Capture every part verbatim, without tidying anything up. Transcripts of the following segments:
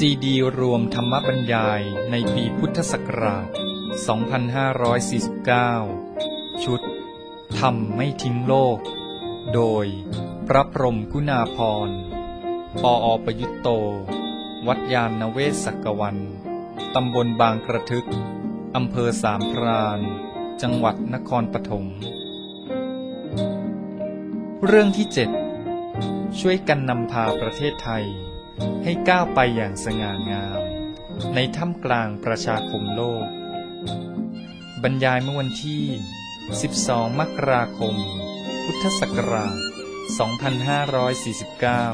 ซีดีรวมธรรมบรรยายในปีพุทธศักราช สองพันห้าร้อยสี่สิบเก้า ชุดธรรมไม่ทิ้งโลก โดยพระพรหมกุณาภรณ์ ปอ.ประยุตโต วัดยานนเวศกวัน ตำบลบางกระทึก อำเภอสามพราน จังหวัดนครปฐม เรื่องที่เจ็ดช่วยกันนำพาประเทศไทยให้ก้าวไปอย่างสง่างามในท่ามกลางประชาคมโลกบรรยายเมื่อวันที่ สิบสอง มกราคม พุทธศักราช สองพันห้าร้อยสี่สิบเก้า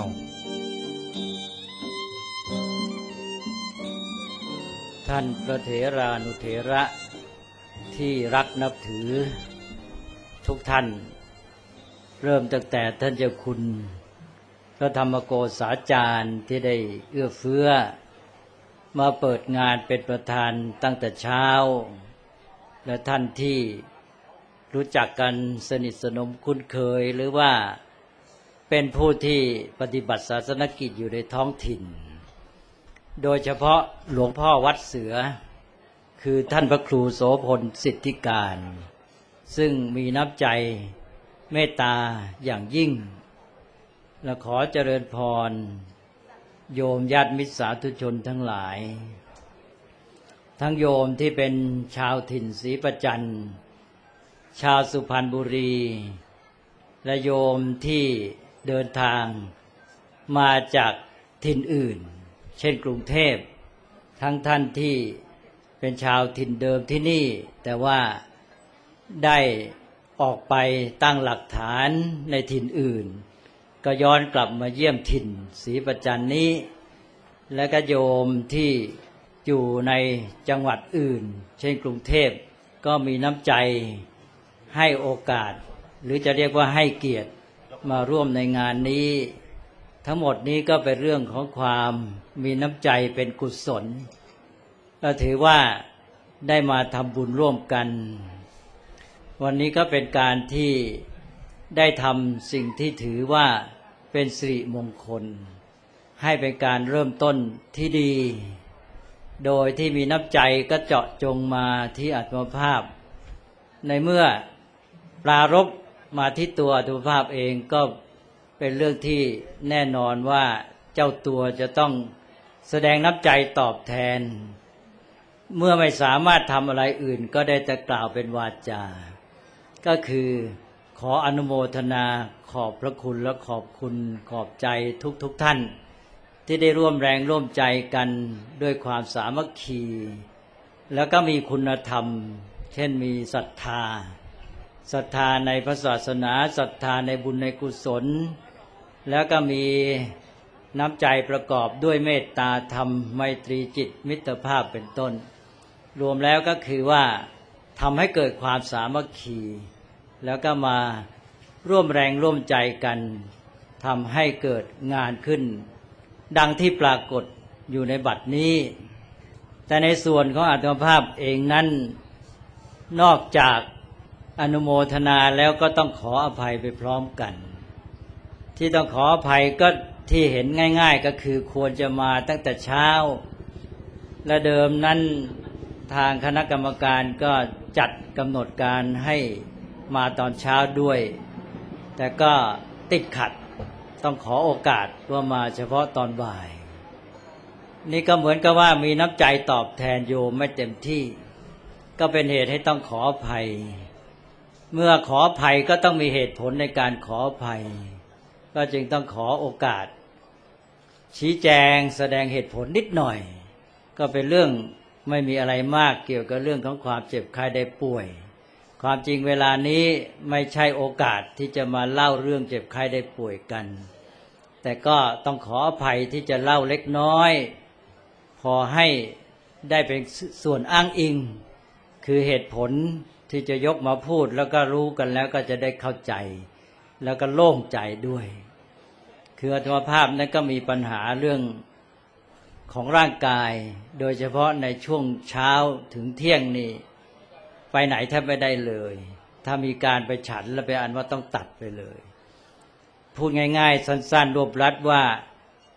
ท่านพระเถรานุเถระที่รักนับถือทุกท่านเริ่มตั้งแต่ท่านเจ้าคุณพระธรรมโกษาจารย์ที่ได้เอื้อเฟื้อมาเปิดงานเป็นประธานตั้งแต่เช้าและท่านที่รู้จักกันสนิทสนมคุ้นเคยหรือว่าเป็นผู้ที่ปฏิบัติศาสนกิจอยู่ในท้องถิ่นโดยเฉพาะหลวงพ่อวัดเสือคือท่านพระครูโสพลสิทธิการซึ่งมีน้ำใจเมตตาอย่างยิ่งและขอเจริญพรโยมญาติมิตรสาธุชนทั้งหลายทั้งโยมที่เป็นชาวถิ่นศรีประจันทร์ชาวสุพรรณบุรีและโยมที่เดินทางมาจากถิ่นอื่นเช่นกรุงเทพทั้งท่านที่เป็นชาวถิ่นเดิมที่นี่แต่ว่าได้ออกไปตั้งหลักฐานในถิ่นอื่นก็ย้อนกลับมาเยี่ยมถิ่นศรีประจันทร์นี้และก็โยมที่อยู่ในจังหวัดอื่นเช่นกรุงเทพก็มีน้ำใจให้โอกาสหรือจะเรียกว่าให้เกียรติมาร่วมในงานนี้ทั้งหมดนี้ก็เป็นเรื่องของความมีน้ำใจเป็นกุศลก็ถือว่าได้มาทำบุญร่วมกันวันนี้ก็เป็นการที่ได้ทำสิ่งที่ถือว่าเป็นสิริมงคลให้เป็นการเริ่มต้นที่ดีโดยที่มีน้ำใจก็เจาะจงมาที่อาตมภาพในเมื่อปรารภมาที่ตัวอาตมภาพเองก็เป็นเรื่องที่แน่นอนว่าเจ้าตัวจะต้องแสดงน้ำใจตอบแทนเมื่อไม่สามารถทำอะไรอื่นก็ได้แต่กล่าวเป็นวาจาก็คือขออนุโมทนาขอบพระคุณและขอบคุณขอบใจทุกๆ ท, ท่านที่ได้ร่วมแรงร่วมใจกันด้วยความสามัคคีแล้วก็มีคุณธรรมเช่นมีศรัทธาศรัทธาในพระศาสนาศรัทธาในบุญในกุศลแล้วก็มีน้ำใจประกอบด้วยเมตตาธรรมไมตรีจิตมิตรภาพเป็นต้นรวมแล้วก็คือว่าทำให้เกิดความสามัคคีแล้วก็มาร่วมแรงร่วมใจกันทำให้เกิดงานขึ้นดังที่ปรากฏอยู่ในบัดนี้แต่ในส่วนของอาตมภาพเองนั้นนอกจากอนุโมทนาแล้วก็ต้องขออภัยไปพร้อมกันที่ต้องขออภัยก็ที่เห็นง่ายๆก็คือควรจะมาตั้งแต่เช้าและเดิมนั้นทางคณะกรรมการก็จัดกำหนดการให้มาตอนเช้าด้วยแต่ก็ติดขัดต้องขอโอกาสว่ามาเฉพาะตอนบ่ายนี่ก็เหมือนกับว่ามีน้ำใจตอบแทนโยมไม่เต็มที่ก็เป็นเหตุให้ต้องขออภัยเมื่อขออภัยก็ต้องมีเหตุผลในการขออภัยก็จึงต้องขอโอกาสชี้แจงแสดงเหตุผลนิดหน่อยก็เป็นเรื่องไม่มีอะไรมากเกี่ยวกับเรื่องของความเจ็บไข้ได้ป่วยความจริงเวลานี้ไม่ใช่โอกาสที่จะมาเล่าเรื่องเจ็บไข้ได้ป่วยกันแต่ก็ต้องขออภัยที่จะเล่าเล็กน้อยพอให้ได้เป็นส่วนอ้างอิงคือเหตุผลที่จะยกมาพูดแล้วก็รู้กันแล้วก็จะได้เข้าใจแล้วก็โล่งใจด้วยคืออาตมภาพนั้นก็มีปัญหาเรื่องของร่างกายโดยเฉพาะในช่วงเช้าถึงเที่ยงนี่ไปไหนแทบไม่ได้เลยถ้ามีการไปฉันแล้วไปอันว่าต้องตัดไปเลยพูดง่ายๆสั้นๆรวบรัดว่า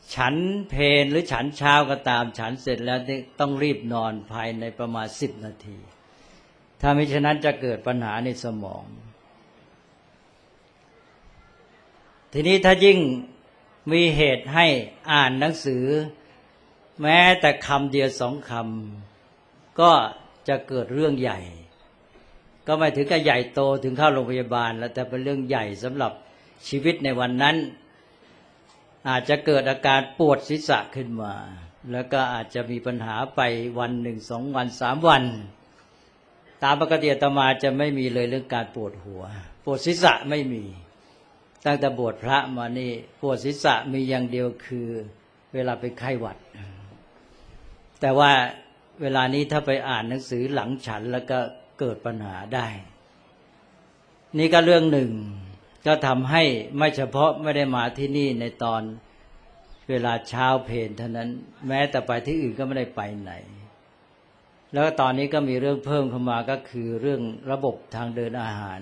ฉันเพลหรือฉันเช้าก็ตามฉันเสร็จแล้วต้องรีบนอนภายในประมาณสิบนาทีถ้าไม่ฉะนั้นจะเกิดปัญหาในสมองทีนี้ถ้ายิ่งมีเหตุให้อ่านหนังสือแม้แต่คำเดียวสองคำก็จะเกิดเรื่องใหญ่ก็ไม่ถึงกับใหญ่โตถึงเข้าโรงพยาบาลแล้วแต่เป็นเรื่องใหญ่สำหรับชีวิตในวันนั้นอาจจะเกิดอาการปวดศีรษะขึ้นมาแล้วก็อาจจะมีปัญหาไปวันหนึ่งสองวันสามวันตามปกติอาตมาจะไม่มีเลยเรื่องการปวดหัวปวดศีรษะไม่มีตั้งแต่บวชพระมานี่ปวดศีรษะมีอย่างเดียวคือเวลาไปไข้หวัดแต่ว่าเวลานี้ถ้าไปอ่านหนังสือหลังฉันแล้วก็เกิดปัญหาได้นี่ก็เรื่องหนึ่งก็ทำให้ไม่เฉพาะไม่ได้มาที่นี่ในตอนเวลาเช้าเพลเท่านั้นแม้แต่ไปที่อื่นก็ไม่ได้ไปไหนแล้วตอนนี้ก็มีเรื่องเพิ่มเข้ามาก็คือเรื่องระบบทางเดินอาหาร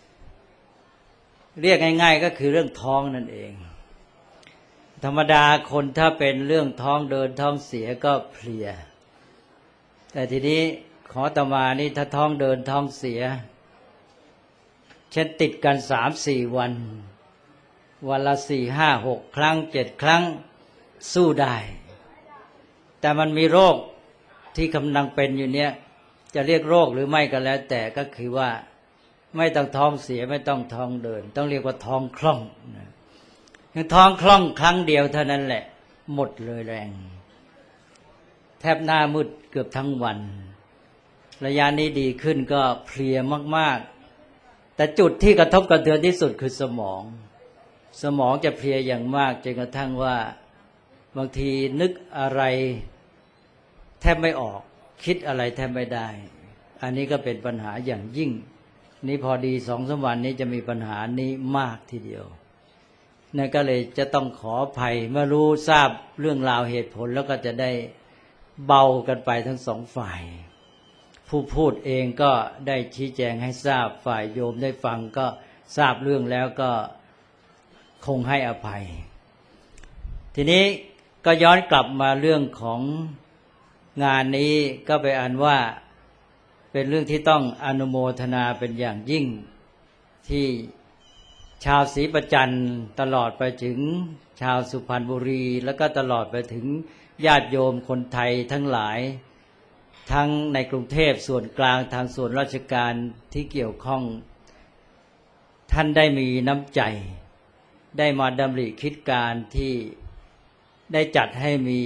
เรียกง่ายๆก็คือเรื่องท้องนั่นเองธรรมดาคนถ้าเป็นเรื่องท้องเดินท้องเสียก็เพลียแต่ทีนี้ขออาตมานี่ถ้าท้องเดินท้องเสียเช่นติดกันสามสี่วันวันละสี่ห้าหกครั้งเจ็ดครั้งสู้ได้แต่มันมีโรคที่กำลังเป็นอยู่เนี้ยจะเรียกโรคหรือไม่ก็แล้วแต่ก็คือว่าไม่ต้องท้องเสียไม่ต้องท้องเดินต้องเรียกว่าท้องคล่องท้องคล่องครั้งเดียวเท่านั้นแหละหมดเลยแรงแทบหน้ามืดเกือบทั้งวันระยะนี้ดีขึ้นก็เพลียมากๆแต่จุดที่กระทบกระเทือนที่สุดคือสมองสมองจะเพลียอย่างมากจนกระทั่งว่าบางทีนึกอะไรแทบไม่ออกคิดอะไรแทบไม่ได้อันนี้ก็เป็นปัญหาอย่างยิ่งนี่พอดีสองสามวันนี้จะมีปัญหานี้มากทีเดียวนั่นก็เลยจะต้องขออภัยเมื่อรู้ทราบเรื่องราวเหตุผลแล้วก็จะได้เบากันไปทั้งสองฝ่ายผู้พูดเองก็ได้ชี้แจงให้ทราบฝ่ายโยมได้ฟังก็ทราบเรื่องแล้วก็คงให้อภัยทีนี้ก็ย้อนกลับมาเรื่องของงานนี้ก็ไปอ่านว่าเป็นเรื่องที่ต้องอนุโมทนาเป็นอย่างยิ่งที่ชาวศรีประจันตลอดไปถึงชาวสุพรรณบุรีแล้วก็ตลอดไปถึงญาติโยมคนไทยทั้งหลายทั้งในกรุงเทพส่วนกลางทางส่วนราชการที่เกี่ยวข้องท่านได้มีน้ำใจได้มาดำริคิดการที่ได้จัดให้มี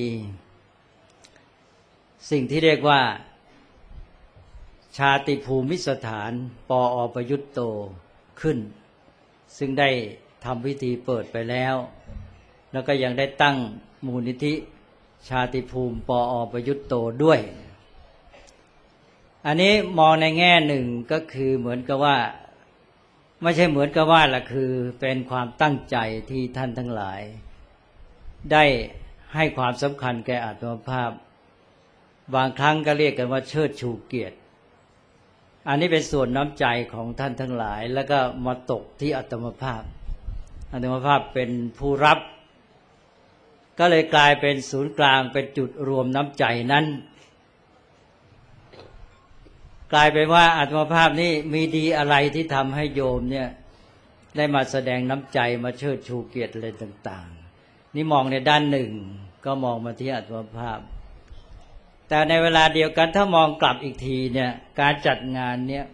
สิ่งที่เรียกว่าชาติภูมิสถานปอประยุตโตขึ้นซึ่งได้ทำพิธีเปิดไปแล้วแล้วก็ยังได้ตั้งมูลนิธิชาติภูมิปอประยุตโตด้วยอันนี้มองในแง่หนึ่งก็คือเหมือนกับว่าไม่ใช่เหมือนกับว่าละคือเป็นความตั้งใจที่ท่านทั้งหลายได้ให้ความสำคัญแก่อาตมภาพบางครั้งก็เรียกกันว่าเชิดชูเกียรติอันนี้เป็นส่วนน้ำใจของท่านทั้งหลายแล้วก็มาตกที่อาตมภาพอาตมภาพเป็นผู้รับก็เลยกลายเป็นศูนย์กลางเป็นจุดรวมน้ำใจนั้นกลายเป็นว่าอาตมภาพนี่มีดีอะไรที่ทำให้โยมเนี่ยได้มาแสดงน้ำใจมาเชิดชูเกียรติอะไรต่างๆนี่มองในด้านหนึ่งก็มองมาที่อาตมภาพแต่ในเวลาเดียวกันถ้ามองกลับอีกทีเนี่ยการจัดงานเนี่ย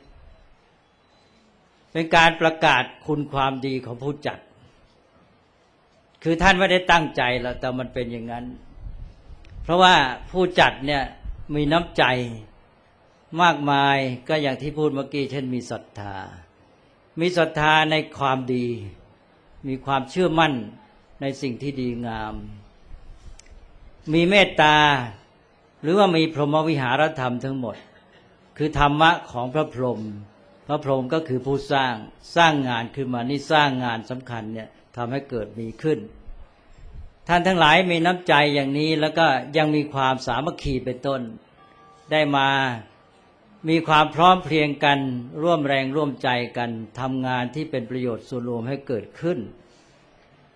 เป็นการประกาศคุณความดีของผู้จัดคือท่านไม่ได้ตั้งใจหรอกแต่มันเป็นอย่างนั้นเพราะว่าผู้จัดเนี่ยมีน้ำใจมากมายก็อย่างที่พูดเมื่อกี้เช่นมีศรัทธามีศรัทธาในความดีมีความเชื่อมั่นในสิ่งที่ดีงามมีเมตตาหรือว่ามีพรหมวิหารธรรมทั้งหมดคือธรรมะของพระพรหมพระพรหมก็คือผู้สร้างสร้างงานขึ้นมานี่สร้างงานสำคัญเนี่ยทำให้เกิดมีขึ้นท่านทั้งหลายมีน้ำใจอย่างนี้แล้วก็ยังมีความสามัคคีเป็นต้นได้มามีความพร้อมเพรียงกันร่วมแรงร่วมใจกันทำงานที่เป็นประโยชน์ส่วนรวมให้เกิดขึ้น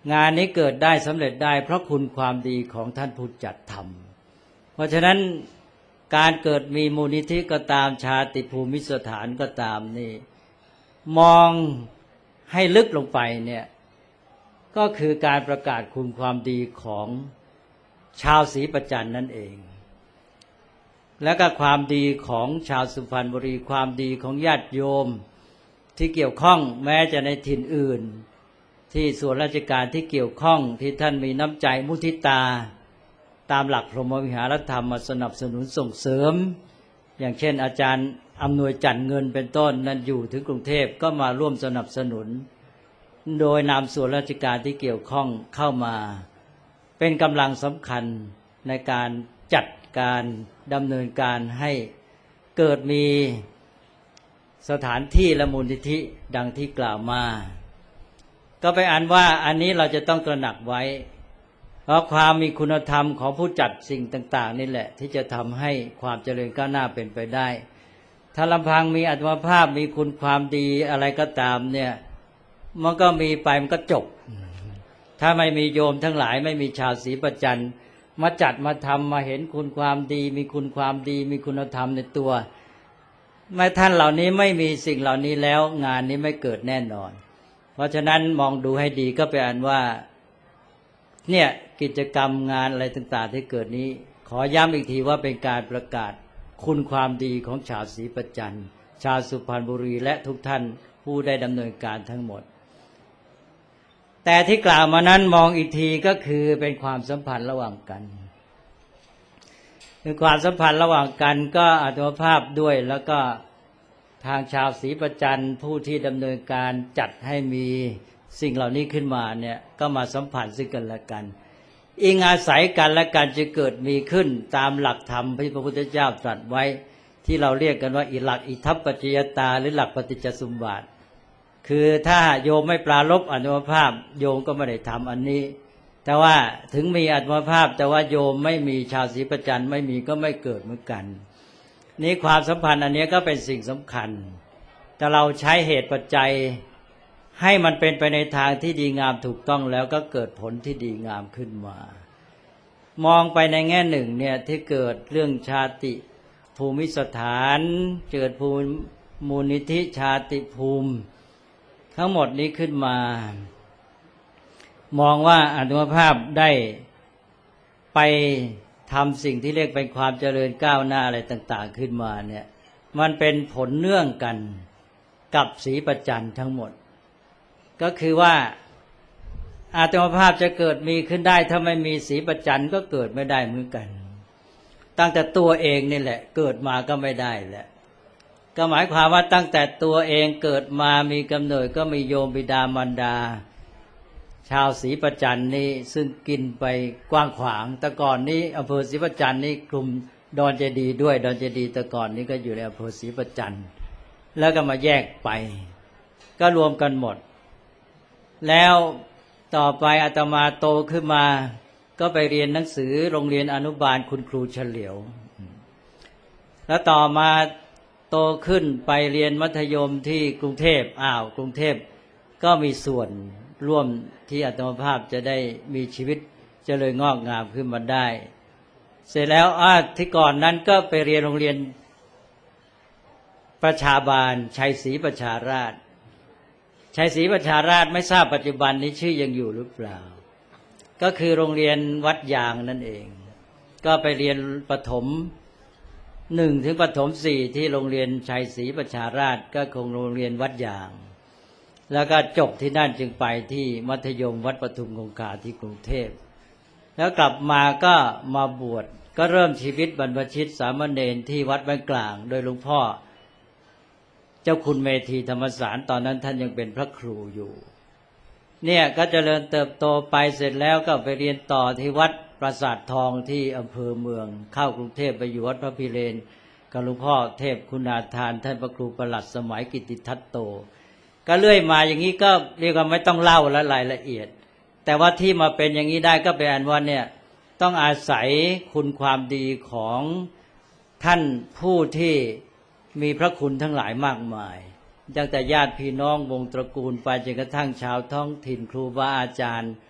งานนี้เกิดได้สำเร็จได้เพราะคุณความดีของท่านผู้จัดทำเพราะฉะนั้นการเกิดมีมูลนิธิก็ตามชาติภูมิสถานก็ตามนี่มองให้ลึกลงไปเนี่ยก็คือการประกาศคุณความดีของชาวศรีประจันนั่นเองและก็ความดีของชาวสุพรรณบุรีความดีของญาติโยมที่เกี่ยวข้องแม้จะในถิ่นอื่นที่ส่วนราชการที่เกี่ยวข้องที่ท่านมีน้ำใจมุทิตาตามหลักพรหมวิหารธรรมมาสนับสนุนส่งเสริมอย่างเช่นอาจารย์อำนวยจันทร์เงินเป็นต้นนั้นอยู่ถึงกรุงเทพก็มาร่วมสนับสนุนโดยนำส่วนราชการที่เกี่ยวข้องเข้ามาเป็นกำลังสำคัญในการจัดการดำเนินการให้เกิดมีสถานที่และมูลนิธิดังที่กล่าวมาก็ไปอ่านว่าอันนี้เราจะต้องตระหนักไว้เพราะความมีคุณธรรมของผู้จัดสิ่งต่างๆนี่แหละที่จะทำให้ความเจริญก้าวหน้าเป็นไปได้ถ้าลำพังมีอัตมภาพมีคุณความดีอะไรก็ตามเนี่ยมันก็มีไปมันก็จบถ้าไม่มีโยมทั้งหลายไม่มีชาวศรีประจันมาจัดมาทำมาเห็นคุณความดีมีคุณความดีมีคุณธรรมในตัวแม้ท่านเหล่านี้ไม่มีสิ่งเหล่านี้แล้วงานนี้ไม่เกิดแน่นอนเพราะฉะนั้นมองดูให้ดีก็ไปอ่านว่าเนี่ยกิจกรรมงานอะไรต่างๆที่เกิดนี้ขอย้ำอีกทีว่าเป็นการประกาศคุณความดีของชาวศรีประจันชาวสุพรรณบุรีและทุกท่านผู้ได้ดำเนินการทั้งหมดแต่ที่กล่าวมานั้นมองอีกทีก็คือเป็นความสัมพันธ์ระหว่างกันคือความสัมพันธ์ระหว่างกันก็อาตมภาพด้วยแล้วก็ทางชาวศรีประจันผู้ที่ดำเนินการจัดให้มีสิ่งเหล่านี้ขึ้นมาเนี่ยก็มาสัมพันธ์ซึ่งกันและกันอิงอาศัยกันและกันจะเกิดมีขึ้นตามหลักธรรมที่พระพุทธเจ้าตรัสไว้ที่เราเรียกกันว่าอิหลักอิทัปปัจจยตาหรือหลักปฏิจจสมุปบาทคือถ้าโยมไม่ปรารภอาตมภาพโยมก็ไม่ได้ทำอันนี้แต่ว่าถึงมีอาตมภาพแต่ว่าโยมไม่มีชาวศรีประจันไม่มีก็ไม่เกิดเหมือนกันนี้ความสัมพันธ์อันนี้ก็เป็นสิ่งสำคัญแต่เราใช้เหตุปัจจัยให้มันเป็นไปในทางที่ดีงามถูกต้องแล้วก็เกิดผลที่ดีงามขึ้นมามองไปในแง่หนึ่งเนี่ยที่เกิดเรื่องชาติภูมิสถานเกิดภูมิมูลนิธิชาติภูมิทั้งหมดนี้ขึ้นมามองว่าอาตมภาพได้ไปทำสิ่งที่เรียกเป็นความเจริญก้าวหน้าอะไรต่างๆขึ้นมาเนี่ยมันเป็นผลเนื่องกันกับศรีประจันทั้งหมดก็คือว่าอาตมภาพจะเกิดมีขึ้นได้ถ้าไม่มีศรีประจันก็เกิดไม่ได้เหมือนกันตั้งแต่ตัวเองนี่แหละเกิดมาก็ไม่ได้แหละก็หมายความว่าตั้งแต่ตัวเองเกิดมามีกำเนิดก็มีโยมบิดามารดาชาวศรีประจันนี่ซึ่งกินไปกว้างขวางแต่ก่อนนี้อำเภอศรีประจันนี่กลุ่มดอนเจดีย์ด้วยดอนเจดีย์แต่ก่อนนี้ก็อยู่ในอำเภอศรีประจันแล้วก็มาแยกไปก็รวมกันหมดแล้วต่อไปอาตมาโตขึ้นมาก็ไปเรียนหนังสือโรงเรียนอนุบาลคุณครูเฉลียวแล้วต่อมาโตขึ้นไปเรียนมัธยมที่กรุงเทพอ้าวกรุงเทพก็มีส่วนร่วมที่อาตมภาพจะได้มีชีวิตเจริญงอกงามขึ้นมาได้เสร็จแล้วอ้าที่ก่อนนั้นก็ไปเรียนโรงเรียนประชาบาลชัยศรีประชาราษฎร์ชัยศรีประชาราษฎร์ไม่ทราบปัจจุบันนี้ชื่อยังอยู่หรือเปล่าก็คือโรงเรียนวัดยางนั่นเองก็ไปเรียนประถมหนึ่งถึงประถมสี่ที่โรงเรียนชัยศรีประชาราษฎร์ก็คงโรงเรียนวัดยางแล้วก็จบที่นั่นจึงไปที่มัธยมวัดปทุมคงคาที่กรุงเทพแล้วกลับมาก็มาบวชก็เริ่มชีวิตบรรพชิตสามเณรที่วัดบ้านกลางโดยหลวงพ่อเจ้าคุณเมธีธรรมสารตอนนั้นท่านยังเป็นพระครูอยู่เนี่ยก็เจริญเติบโตไปเสร็จแล้วก็ไปเรียนต่อที่วัดปราสาททองที่อำเภอเมืองเข้ากรุงเทพไปอยู่วัดพระพิเรนกับหลวงพ่อเทพคุณาทานท่านพระครูประหลัดสมัยกิติทัตโตก็เรื่อยมาอย่างนี้ก็เรียกว่าไม่ต้องเล่าและรายละเอียดแต่ว่าที่มาเป็นอย่างนี้ได้ก็เป็นอันว่าเนี่ยต้องอาศัยคุณความดีของท่านผู้ที่มีพระคุณทั้งหลายมากมายตั้งแต่ญาติพี่น้องวงตระกูลไปจนกระทั่งชาวท้องถิ่นครูบาอาจารย์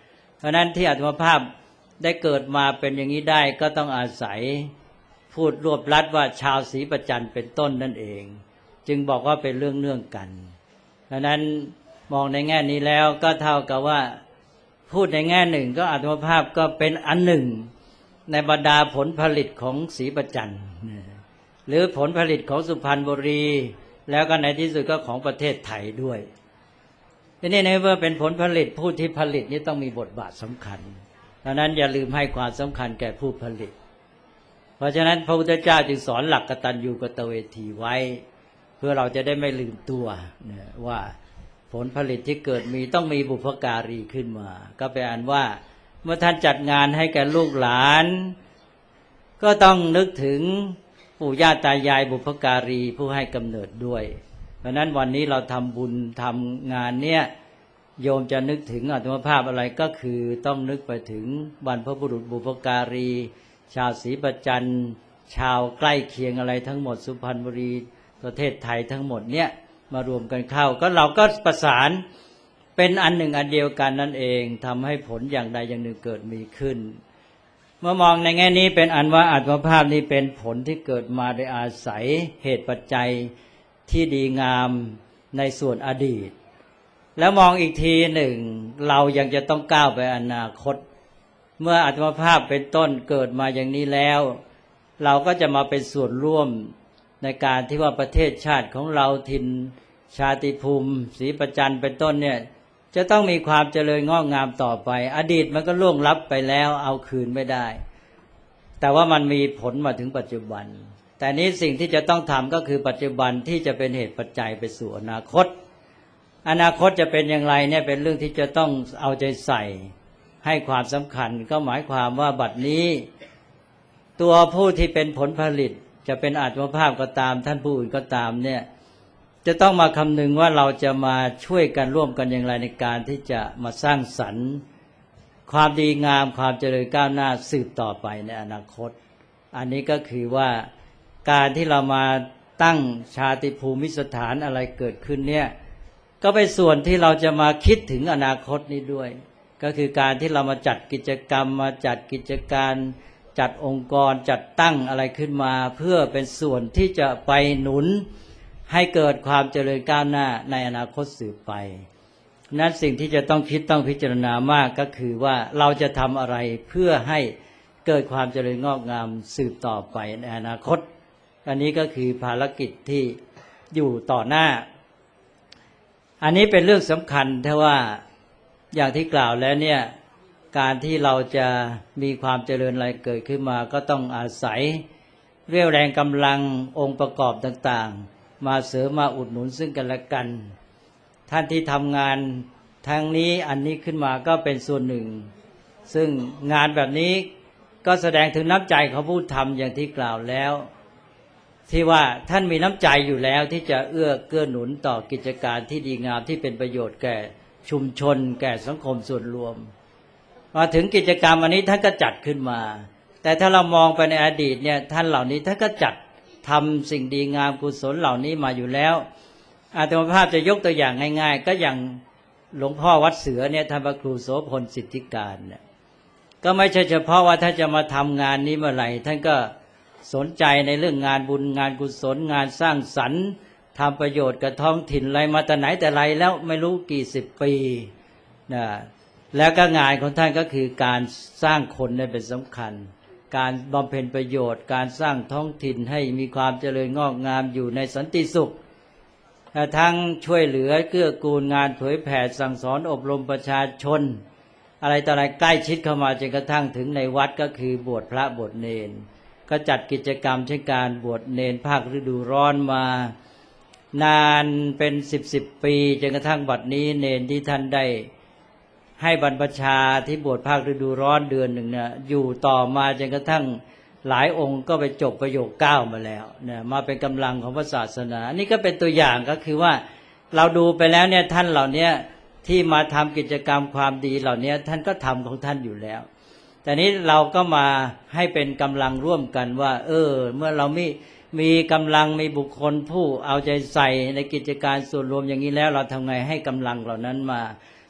ราะนั้นที่อาตมาภาพได้เกิดมาเป็นอย่างนี้ได้ก็ต้องอาศัยพูดรวบลัดว่าชาวศรีประจันเป็นต้นนั่นเองจึงบอกว่าเป็นเรื่องเนื่องกันดังนั้นมองในแง่นี้แล้วก็เท่ากับว่าพูดในแง่หนึ่งก็อาตมาภาพก็เป็นอันหนึ่งในบรรดาผลผลิตของศรีประจันหรือผลผลิตของสุพรรณบุรีแล้วก็ในที่สุดก็ของประเทศไทยด้วยทีนี้ในเมื่อเป็นผลผลิตผู้ที่ผลิตนี่ต้องมีบทบาทสำคัญดังนั้นอย่าลืมให้ความสำคัญแก่ผู้ผลิตเพราะฉะนั้นพระพุทธเจ้าจึงสอนหลักกตัญญูกตเวทีไว้เพื่อเราจะได้ไม่ลืมตัวนะว่าผลผลิตที่เกิดมีต้องมีบุพการีขึ้นมาก็แปลว่าเมื่อท่านจัดงานให้แก่ลูกหลานก็ต้องนึกถึงปู่ย่าตายายบุพการีผู้ให้กำเนิดด้วยเพราะนั้นวันนี้เราทำบุญทำงานเนี่ยโยมจะนึกถึงอาตมภาพอะไรก็คือต้องนึกไปถึงบรรพบุรุษบุพการีชาวศรีประจันชาวใกล้เคียงอะไรทั้งหมดสุพรรณบุรีประเทศไทยทั้งหมดเนี่ยมารวมกันเข้าก็เราก็ประสานเป็นอันหนึ่งอันเดียวกันนั่นเองทำให้ผลอย่างใดอย่างหนึ่งเกิดมีขึ้นเมื่อมองในแง่นี้เป็นอันว่าอาตมภาพนี้เป็นผลที่เกิดมาโดยอาศัยเหตุปัจจัยที่ดีงามในส่วนอดีตแล้วมองอีกทีหนึ่งเรายังจะต้องก้าวไปอนาคตเมื่ออาตมภาพเป็นต้นเกิดมาอย่างนี้แล้วเราก็จะมาเป็นส่วนร่วมในการที่ว่าประเทศชาติของเราถิ่นชาติภูมิศรีประจันเป็นต้นเนี่ยจะต้องมีความเจริญงอกงามต่อไปอดีตมันก็ล่วงลับไปแล้วเอาคืนไม่ได้แต่ว่ามันมีผลมาถึงปัจจุบันแต่นี้สิ่งที่จะต้องทำก็คือปัจจุบันที่จะเป็นเหตุปัจจัยไปสู่อนาคตอนาคตจะเป็นอย่างไรเนี่ยเป็นเรื่องที่จะต้องเอาใจใส่ให้ความสำคัญก็หมายความว่าบัดนี้ตัวผู้ที่เป็นผลผลิตจะเป็นอาตมภาพก็ตามท่านผู้อื่นก็ตามเนี่ยจะต้องมาคำนึงว่าเราจะมาช่วยกันร่วมกันอย่างไรในการที่จะมาสร้างสรรค์ความดีงามความเจริญก้าวหน้าสืบต่อไปในอนาคตอันนี้ก็คือว่าการที่เรามาตั้งชาติภูมิสถานอะไรเกิดขึ้นเนี่ยก็เป็นส่วนที่เราจะมาคิดถึงอนาคตนี้ด้วยก็คือการที่เรามาจัดกิจกรรมมาจัดกิจการจัดองค์กรจัดตั้งอะไรขึ้นมาเพื่อเป็นส่วนที่จะไปหนุนให้เกิดความเจริญก้าวหน้าในอนาคตสืบไปนั้นสิ่งที่จะต้องคิดต้องพิจารณามากก็คือว่าเราจะทำอะไรเพื่อให้เกิดความเจริญงอกงามสืบต่อไปในอนาคตอันนี้ก็คือภารกิจที่อยู่ต่อหน้าอันนี้เป็นเรื่องสำคัญถ้าว่าอย่างที่กล่าวแล้วเนี่ยการที่เราจะมีความเจริญอะไรเกิดขึ้นมาก็ต้องอาศัยเรี่ยวแรงกำลังองค์ประกอบต่างๆมาเสริมมาอุดหนุนซึ่งกันและกันท่านที่ทำงานทั้งนี้อันนี้ขึ้นมาก็เป็นส่วนหนึ่งซึ่งงานแบบนี้ก็แสดงถึงน้ำใจของผู้ทำอย่างที่กล่าวแล้วที่ว่าท่านมีน้ำใจอยู่แล้วที่จะเอื้อเกื้อหนุนต่อกิจการที่ดีงามที่เป็นประโยชน์แก่ชุมชนแก่สังคมส่วนรวมมาถึงกิจกรรมอันนี้ท่านก็จัดขึ้นมาแต่ถ้าเรามองไปในอดีตเนี่ยท่านเหล่านี้ท่านก็จัดทำสิ่งดีงามกุศลเหล่านี้มาอยู่แล้วอาตมาภาพจะยกตัวอย่างง่ายๆก็อย่างหลวงพ่อวัดเสือเนี่ยท่านพระครูโสพลสิทธิการเนี่ยก็ไม่ใช่เฉพาะว่าถ้าจะมาทำงานนี้เมื่อไหร่ท่านก็สนใจในเรื่องงานบุญงานกุศลงานสร้างสรรค์ทำประโยชน์กับท้องถิ่นอะไรมาแต่ไหนแต่ไรแล้วไม่รู้กี่สิบปีนะแล้วก็งานของท่านก็คือการสร้างคนเนี่ยเป็นสำคัญการบำเพ็ญประโยชน์การสร้างท้องถิ่นให้มีความเจริญงอกงามอยู่ในสันติสุขทั้งช่วยเหลือเกื้อกูลงานเผยแผ่สั่งสอนอบรมประชาชนอะไรต่ออะไรใกล้ชิดเข้ามาจนกระทั่งถึงในวัดก็คือบวชพระบวชเนรก็จัดกิจกรรมเช่นการบวชเนรภาคฤดูร้อนมานานเป็นสิบสิบปีจนกระทั่งบัดนี้เนรที่ท่านได้ให้บรรพชาที่บวชภาคฤดูร้อนเดือนหนึ่งเนี่ยอยู่ต่อมาจนกระทั่งหลายองค์ก็ไปจบประโยคเก้ามาแล้วเนี่ยมาเป็นกำลังของพระศาสนาอันนี้ก็เป็นตัวอย่างก็คือว่าเราดูไปแล้วเนี่ยท่านเหล่านี้ที่มาทำกิจกรรมความดีเหล่านี้ท่านก็ทำของท่านอยู่แล้วแต่นี้เราก็มาให้เป็นกำลังร่วมกันว่าเออเมื่อเรามีมีกำลังมีบุคคลผู้เอาใจใส่ในกิจการส่วนรวมอย่างนี้แล้วเราทำไงให้กำลังเหล่านั้นมา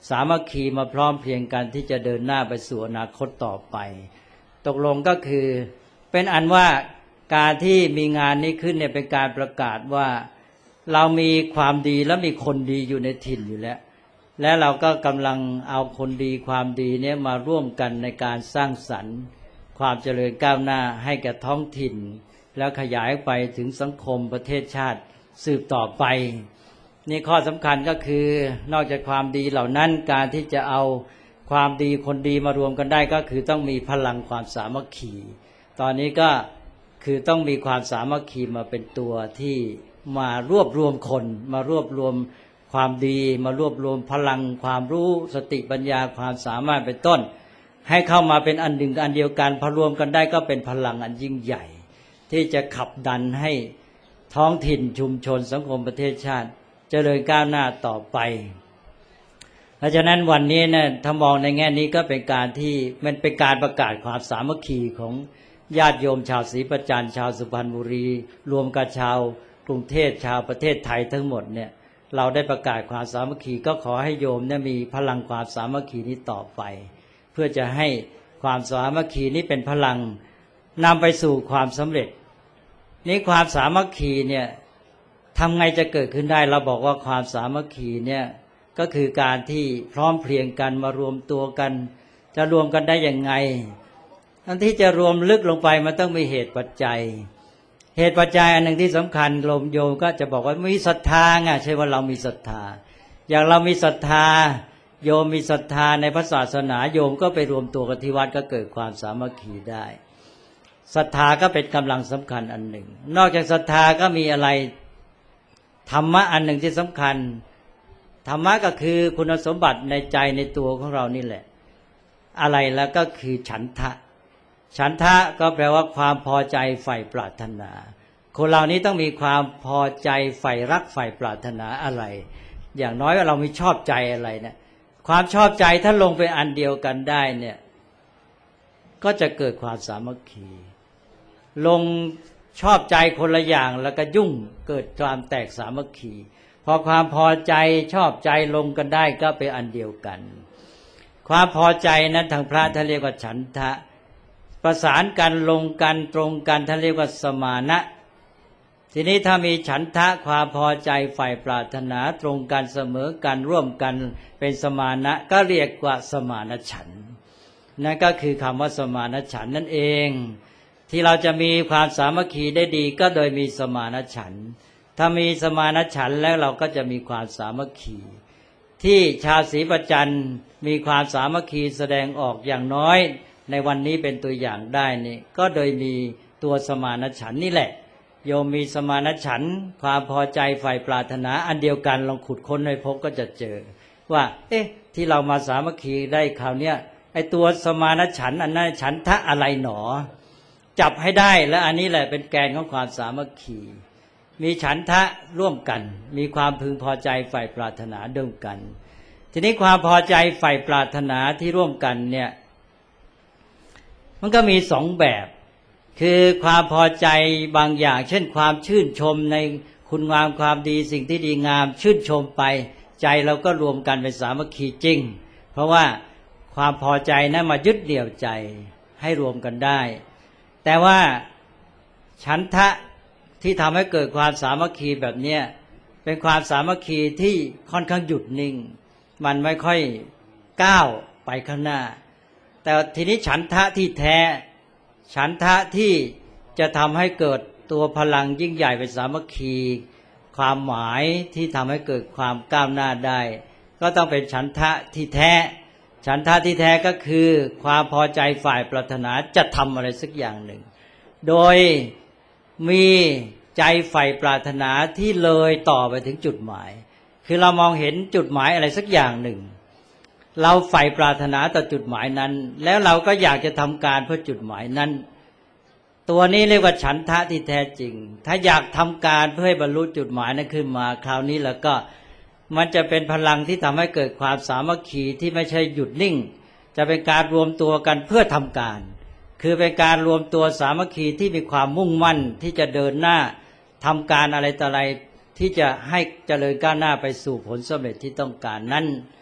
สามัคคีมาพร้อมเพรียงกันที่จะเดินหน้าไปสู่อนาคตต่อไปตกลงก็คือเป็นอันว่าการที่มีงานนี้ขึ้นเนี่ยเป็นการประกาศว่าเรามีความดีและมีคนดีอยู่ในถิ่นอยู่แล้วและเราก็กำลังเอาคนดีความดีเนี่ยมาร่วมกันในการสร้างสรรค์ความเจริญก้าวหน้าให้แก่ท้องถิ่นแล้วขยายไปถึงสังคมประเทศชาติสืบต่อไปนี่ข้อสำคัญก็คือนอกจากความดีเหล่านั้นการที่จะเอาความดีคนดีมารวมกันได้ก็คือต้องมีพลังความสามัคคีตอนนี้ก็คือต้องมีความสามัคคีมาเป็นตัวที่มารวบรวมคนมารวบรวมความดีมารวบรวมพลังความรู้สติปัญญาความสามารถเป็นต้นให้เข้ามาเป็นอันหนึ่งอันเดียวกันพอรวมกันได้ก็เป็นพลังอันยิ่งใหญ่ที่จะขับดันให้ท้องถิ่นชุมชนสังคมประเทศชาติเจริญก้าวหน้าต่อไปเพราะฉะนั้นวันนี้เนี่ยถ้ามองในแง่นี้ก็เป็นการที่มันเป็นการประกาศความสามัคคีของญาติโยมชาวศรีประจันทร์ชาวสุพรรณบุรีรวมกับชาวกรุงเทพชาวประเทศไทยทั้งหมดเนี่ยเราได้ประกาศความสามัคคีก็ขอให้โยมเนี่ยมีพลังความสามัคคีนี้ต่อไปเพื่อจะให้ความสามัคคีนี้เป็นพลังนำไปสู่ความสำเร็จนี้ความสามัคคีเนี่ยทำไงจะเกิดขึ้นได้เราบอกว่าความสามัคคีเนี่ยก็คือการที่พร้อมเพรียงกันมารวมตัวกันจะรวมกันได้อย่างไงอันที่จะรวมลึกลงไปมันต้องมีเหตุปัจจัยเหตุปัจจัยอันหนึ่งที่สำคัญโยมโยมก็จะบอกว่ามีศรัทธาไงใช่ว่าเรามีศรัทธาอย่างเรามีศรัทธาโยมมีศรัทธาในพระศาสนาโยมก็ไปรวมตัวกันที่วัดก็เกิดความสามัคคีได้ศรัทธาก็เป็นกำลังสำคัญอันหนึ่งนอกจากศรัทธาก็มีอะไรธรรมะอันหนึ่งที่สำคัญธรรมะก็คือคุณสมบัติในใจในตัวของเรานี่แหละอะไรแล้วก็คือฉันทะฉันทะก็แปลว่าความพอใจใฝ่ปรารถนาคนเรานี้ต้องมีความพอใจใฝ่รักใฝ่ปรารถนาอะไรอย่างน้อยว่าเรามีชอบใจอะไรเนี่ยความชอบใจถ้าลงเป็นอันเดียวกันได้เนี่ยก็จะเกิดความสามัคคีลงชอบใจคนละอย่างแล้วก็ยุ่งเกิดความแตกสามัคคีพอความพอใจชอบใจลงกันได้ก็เป็นอันเดียวกันความพอใจนั้นทางพระท่านเรียกว่าฉันทะประสานกันลงกันตรงกันท่านเรียกว่าสมานะทีนี้ถ้ามีฉันทะความพอใจใฝ่ปรารถนาตรงกันเสมอกันร่วมกันเป็นสมานะก็เรียกว่าสมานฉันท์นั่นก็คือคำว่าสมานฉันท์นั่นเองที่เราจะมีความสามัคคีได้ดีก็โดยมีสมานฉันท์ถ้ามีสมานฉันท์แล้วเราก็จะมีความสามัคคีที่ชาวศรีประจันทร์มีความสามัคคีแสดงออกอย่างน้อยในวันนี้เป็นตัวอย่างได้นี่ก็โดยมีตัวสมานฉันท์นี่แหละโยมมีสมานฉันท์ความพอใจใฝ่ปรารถนาอันเดียวกันลองขุดค้นให้พบก็จะเจอว่าเอ๊ะที่เรามาสามัคคีได้คราวเนี้ยไอ้ตัวสมานฉันท์อันนั้นฉันทะอะไรหนอจับให้ได้และอันนี้แหละเป็นแกนของความสามัคคีมีฉันทะร่วมกันมีความพึงพอใจใฝ่ปรารถนาร่วมกันทีนี้ความพอใจใฝ่ปรารถนาที่ร่วมกันเนี่ยมันก็มีสองแบบคือความพอใจบางอย่างเช่นความชื่นชมในคุณงามความดีสิ่งที่ดีงามชื่นชมไปใจเราก็รวมกันเป็นสามัคคีจริงเพราะว่าความพอใจนั้นมายึดเหนี่ยวใจให้รวมกันได้แต่ว่าฉันทะที่ทำให้เกิดความสามัคคีแบบนี้เป็นความสามัคคีที่ค่อนข้างหยุดนิ่งมันไม่ค่อยก้าวไปข้างหน้าแต่ทีนี้ฉันทะที่แท้ฉันทะที่จะทำให้เกิดตัวพลังยิ่งใหญ่เป็นสามัคคีความหมายที่ทำให้เกิดความก้าวหน้าได้ก็ต้องเป็นฉันทะที่แท้ฉันทะที่แท้ก็คือความพอใจฝ่ายปรารถนาจะทำอะไรสักอย่างหนึ่งโดยมีใจใฝ่ปรารถนาที่เลยต่อไปถึงจุดหมายคือเรามองเห็นจุดหมายอะไรสักอย่างหนึ่งเราใฝ่ปรารถนาต่อจุดหมายนั้นแล้วเราก็อยากจะทำการเพื่อจุดหมายนั้นตัวนี้เรียกว่าฉันทะที่แท้จริงถ้าอยากทำการเพื่อให้บรรลุจุดหมายนั้นขึ้นมาคราวนี้แล้วก็มันจะเป็นพลังที่ทำให้เกิดความสามัคคีที่ไม่ใช่หยุดนิ่งจะเป็นการรวมตัวกันเพื่อทำการคือเป็นการรวมตัวสามัคคีที่มีความมุ่งมั่นที่จะเดินหน้าทำการอะไรต่ออะไรที่จะให้เจริญก้าวหน้าไปสู่ผลสำเร็จที่ต้องการนั้น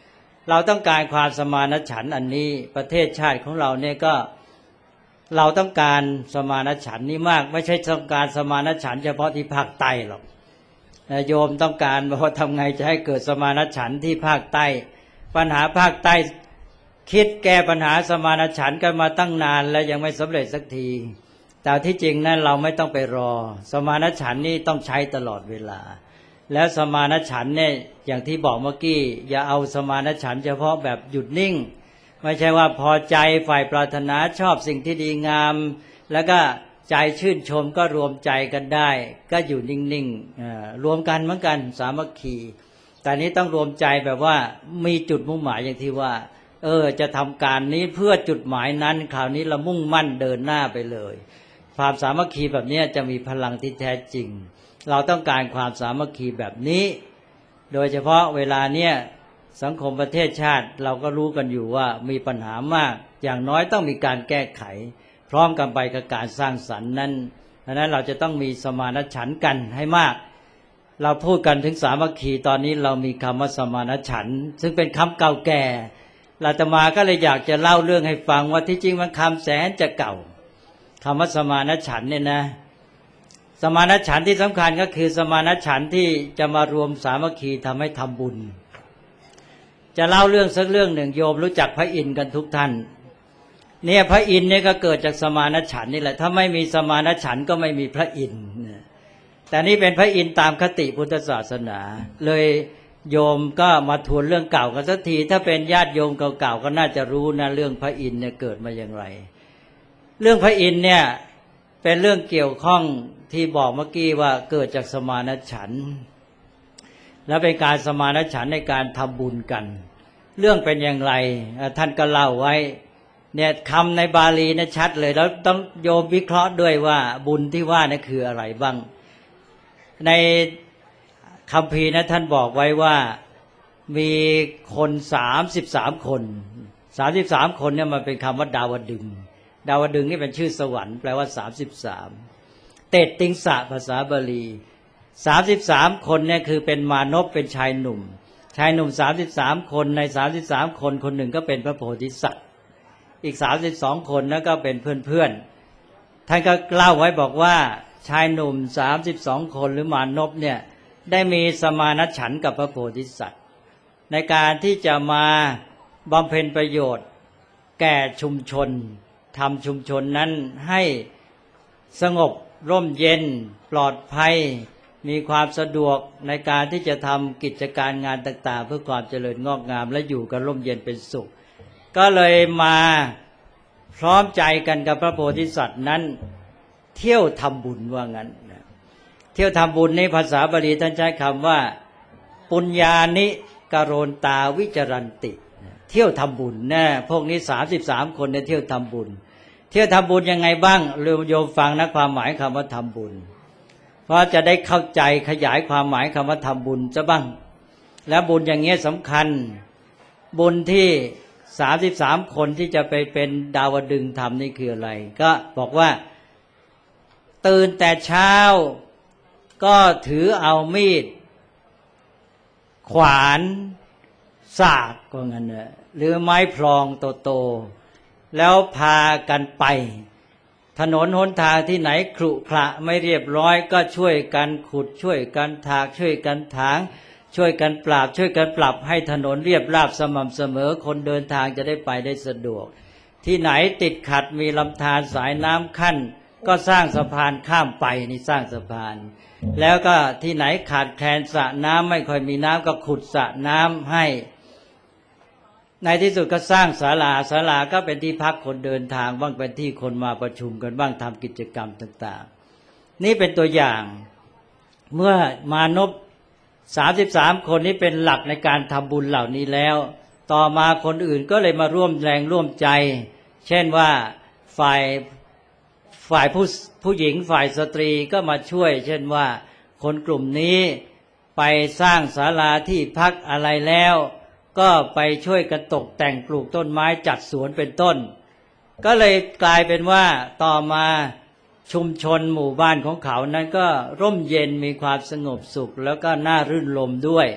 เราต้องการความสมานฉันท์อันนี้ประเทศชาติของเราเนี่ยก็เราต้องการสมานฉันท์นี้มากไม่ใช่ต้องการสมานฉันท์เฉพาะที่ภาคใต้หรอกโยมต้องการว่าทำไงจะให้เกิดสมานฉันท์ที่ภาคใต้ปัญหาภาคใต้คิดแก้ปัญหาสมานฉันท์กันมาตั้งนานแล้วยังไม่สำเร็จสักทีแต่ที่จริงนั้นเราไม่ต้องไปรอสมานฉันท์นี่ต้องใช้ตลอดเวลาแล้วสมานฉันท์เนี่ยอย่างที่บอกเมื่อกี้อย่าเอาสมานฉันท์เฉพาะแบบหยุดนิ่งไม่ใช่ว่าพอใจฝ่ายปรารถนาชอบสิ่งที่ดีงามแล้วก็ใจชื่นชมก็รวมใจกันได้ก็อยู่นิ่งๆรวมกันเหมือนกันสามัคคีแต่นี้ต้องรวมใจแบบว่ามีจุดมุ่งหมายอย่างที่ว่าเออจะทำการนี้เพื่อจุดหมายนั้นคราวนี้เรามุ่งมั่นเดินหน้าไปเลยความสามัคคีแบบนี้จะมีพลังที่แท้จริงเราต้องการความสามัคคีแบบนี้โดยเฉพาะเวลาเนี้ยสังคมประเทศชาติเราก็รู้กันอยู่ว่ามีปัญหามากอย่างน้อยต้องมีการแก้ไขพร้อมกันไปกับการสร้างสรรค์นั้นดังนั้นเราจะต้องมีสมานฉันท์กันให้มากเราพูดกันถึงสามัคคีตอนนี้เรามีคำว่าสมานฉันท์ซึ่งเป็นคำเก่าแก่อาตมาก็เลยอยากจะเล่าเรื่องให้ฟังว่าที่จริงมันคำแสนจะเก่าคำว่าสมานฉันท์เนี่ยนะสมานฉันท์ที่สำคัญก็คือสมานฉันท์ที่จะมารวมสามัคคีทำให้ทำบุญจะเล่าเรื่องสักเรื่องหนึ่งโยมรู้จักพระอินทร์กันทุกท่านเนี่ยพระอินทร์เนี่ยก็เกิดจากสมานฉันท์นี่แหละถ้าไม่มีสมานฉันท์ก็ไม่มีพระอินทร์แต่นี่เป็นพระอินทร์ตามคติพุทธศาสนาเลยโยมก็มาทวนเรื่องเก่ากันสักทีถ้าเป็นญาติโยมเก่าๆก็น่าจะรู้นะเรื่องพระอินทร์เนี่ยเกิดมาอย่างไรเรื่องพระอินทร์เนี่ยเป็นเรื่องเกี่ยวข้องที่บอกเมื่อกี้ว่าเกิดจากสมานฉันท์และเป็นการสมานฉันท์ในการทำบุญกันเรื่องเป็นอย่างไรท่านก็เล่าไว้เนี่ยคำในบาลีนะชัดเลยแล้วต้องโยมวิเคราะห์ด้วยว่าบุญที่ว่านี่คืออะไรบ้างในคัมภีร์นะท่านบอกไว้ว่ามีคนสามสิบสามคนสามสิบสามคนเนี่ยมันเป็นคำว่าดาวดึงดาวดึงนี่เป็นชื่อสวรรค์แปลว่าสามสิบสามเตติงสะภาษาบาลีสามสิบสามคนเนี่ยคือเป็นมานพเป็นชายหนุ่มชายหนุ่มสามสิบสามคนในสามสิบสามคนคนหนึ่งก็เป็นพระโพธิสัตว์อีกสามสิบสองคนนั้นก็เป็นเพื่อนๆท่านก็เล่าไว้บอกว่าชายหนุ่มสามสิบสองคนหรือมานพเนี่ยได้มีสมานฉันท์กับพระโพธิสัตว์ในการที่จะมาบำเพ็ญประโยชน์แก่ชุมชนทำชุมชนนั้นให้สงบร่มเย็นปลอดภัยมีความสะดวกในการที่จะทำกิจการงานต่างๆเพื่อความเจริญงอกงามและอยู่กันร่มเย็นเป็นสุขก็เลยมาพร้อมใจกันกับพระโพธิสัตว์นั้นเที่ยวทำบุญว่างั้นเที่ยวทำบุญในภาษาบาลีท่านใช้คำว่าปุญญานิกโรนตาวิจรันติเที่ยวทำบุญนะพวกนี้สามสิบสามคนเนี่ยเที่ยวทำบุญเที่ยวทำบุญยังไงบ้างโยมฟังนะความหมายคำว่าทำบุญเพราะจะได้เข้าใจขยายความหมายคำว่าทำบุญซะบ้างแล้วบุญอย่างเงี้ยสำคัญบุญที่สามสิบสามคนที่จะไปเป็นดาวดึงส์ทำนี่คืออะไรก็บอกว่าตื่นแต่เช้าก็ถือเอามีดขวานสากก็งั้นนะหรือไม้พลองโตๆแล้วพากันไปถนนหนทางที่ไหนขรุขระไม่เรียบร้อยก็ช่วยกันขุดช่วยกันถากช่วยกันถางช่วยกันปราบช่วยกันปรับให้ถนนเรียบราบสม่ำเสมอคนเดินทางจะได้ไปได้สะดวกที่ไหนติดขัดมีลำธารสายน้ำขั้นก็สร้างสะพานข้ามไปนี่สร้างสะพานแล้วก็ที่ไหนขาดแคลนสระน้ำไม่ค่อยมีน้ำก็ขุดสระน้ำให้ในที่สุดก็สร้างศาลาศาลาก็เป็นที่พักคนเดินทางบ้างเป็นที่คนมาประชุมกันบ้างทำกิจกรรมต่างๆนี่เป็นตัวอย่างเมื่อมานพสามสิบสามคนนี้เป็นหลักในการทำบุญเหล่านี้แล้วต่อมาคนอื่นก็เลยมาร่วมแรงร่วมใจเช่นว่าฝ่ายฝ่ายผู้ผู้หญิงฝ่ายสตรีก็มาช่วยเช่นว่าคนกลุ่มนี้ไปสร้างศาลาที่พักอะไรแล้วก็ไปช่วยกันตกแต่งปลูกต้นไม้จัดสวนเป็นต้นก็เลยกลายเป็นว่าต่อมาชุมชนหมู่บ้านของเขานั้นก็ร่มเย็นมีความสงบสุขแล้วก็น่ารื่นรมด้วย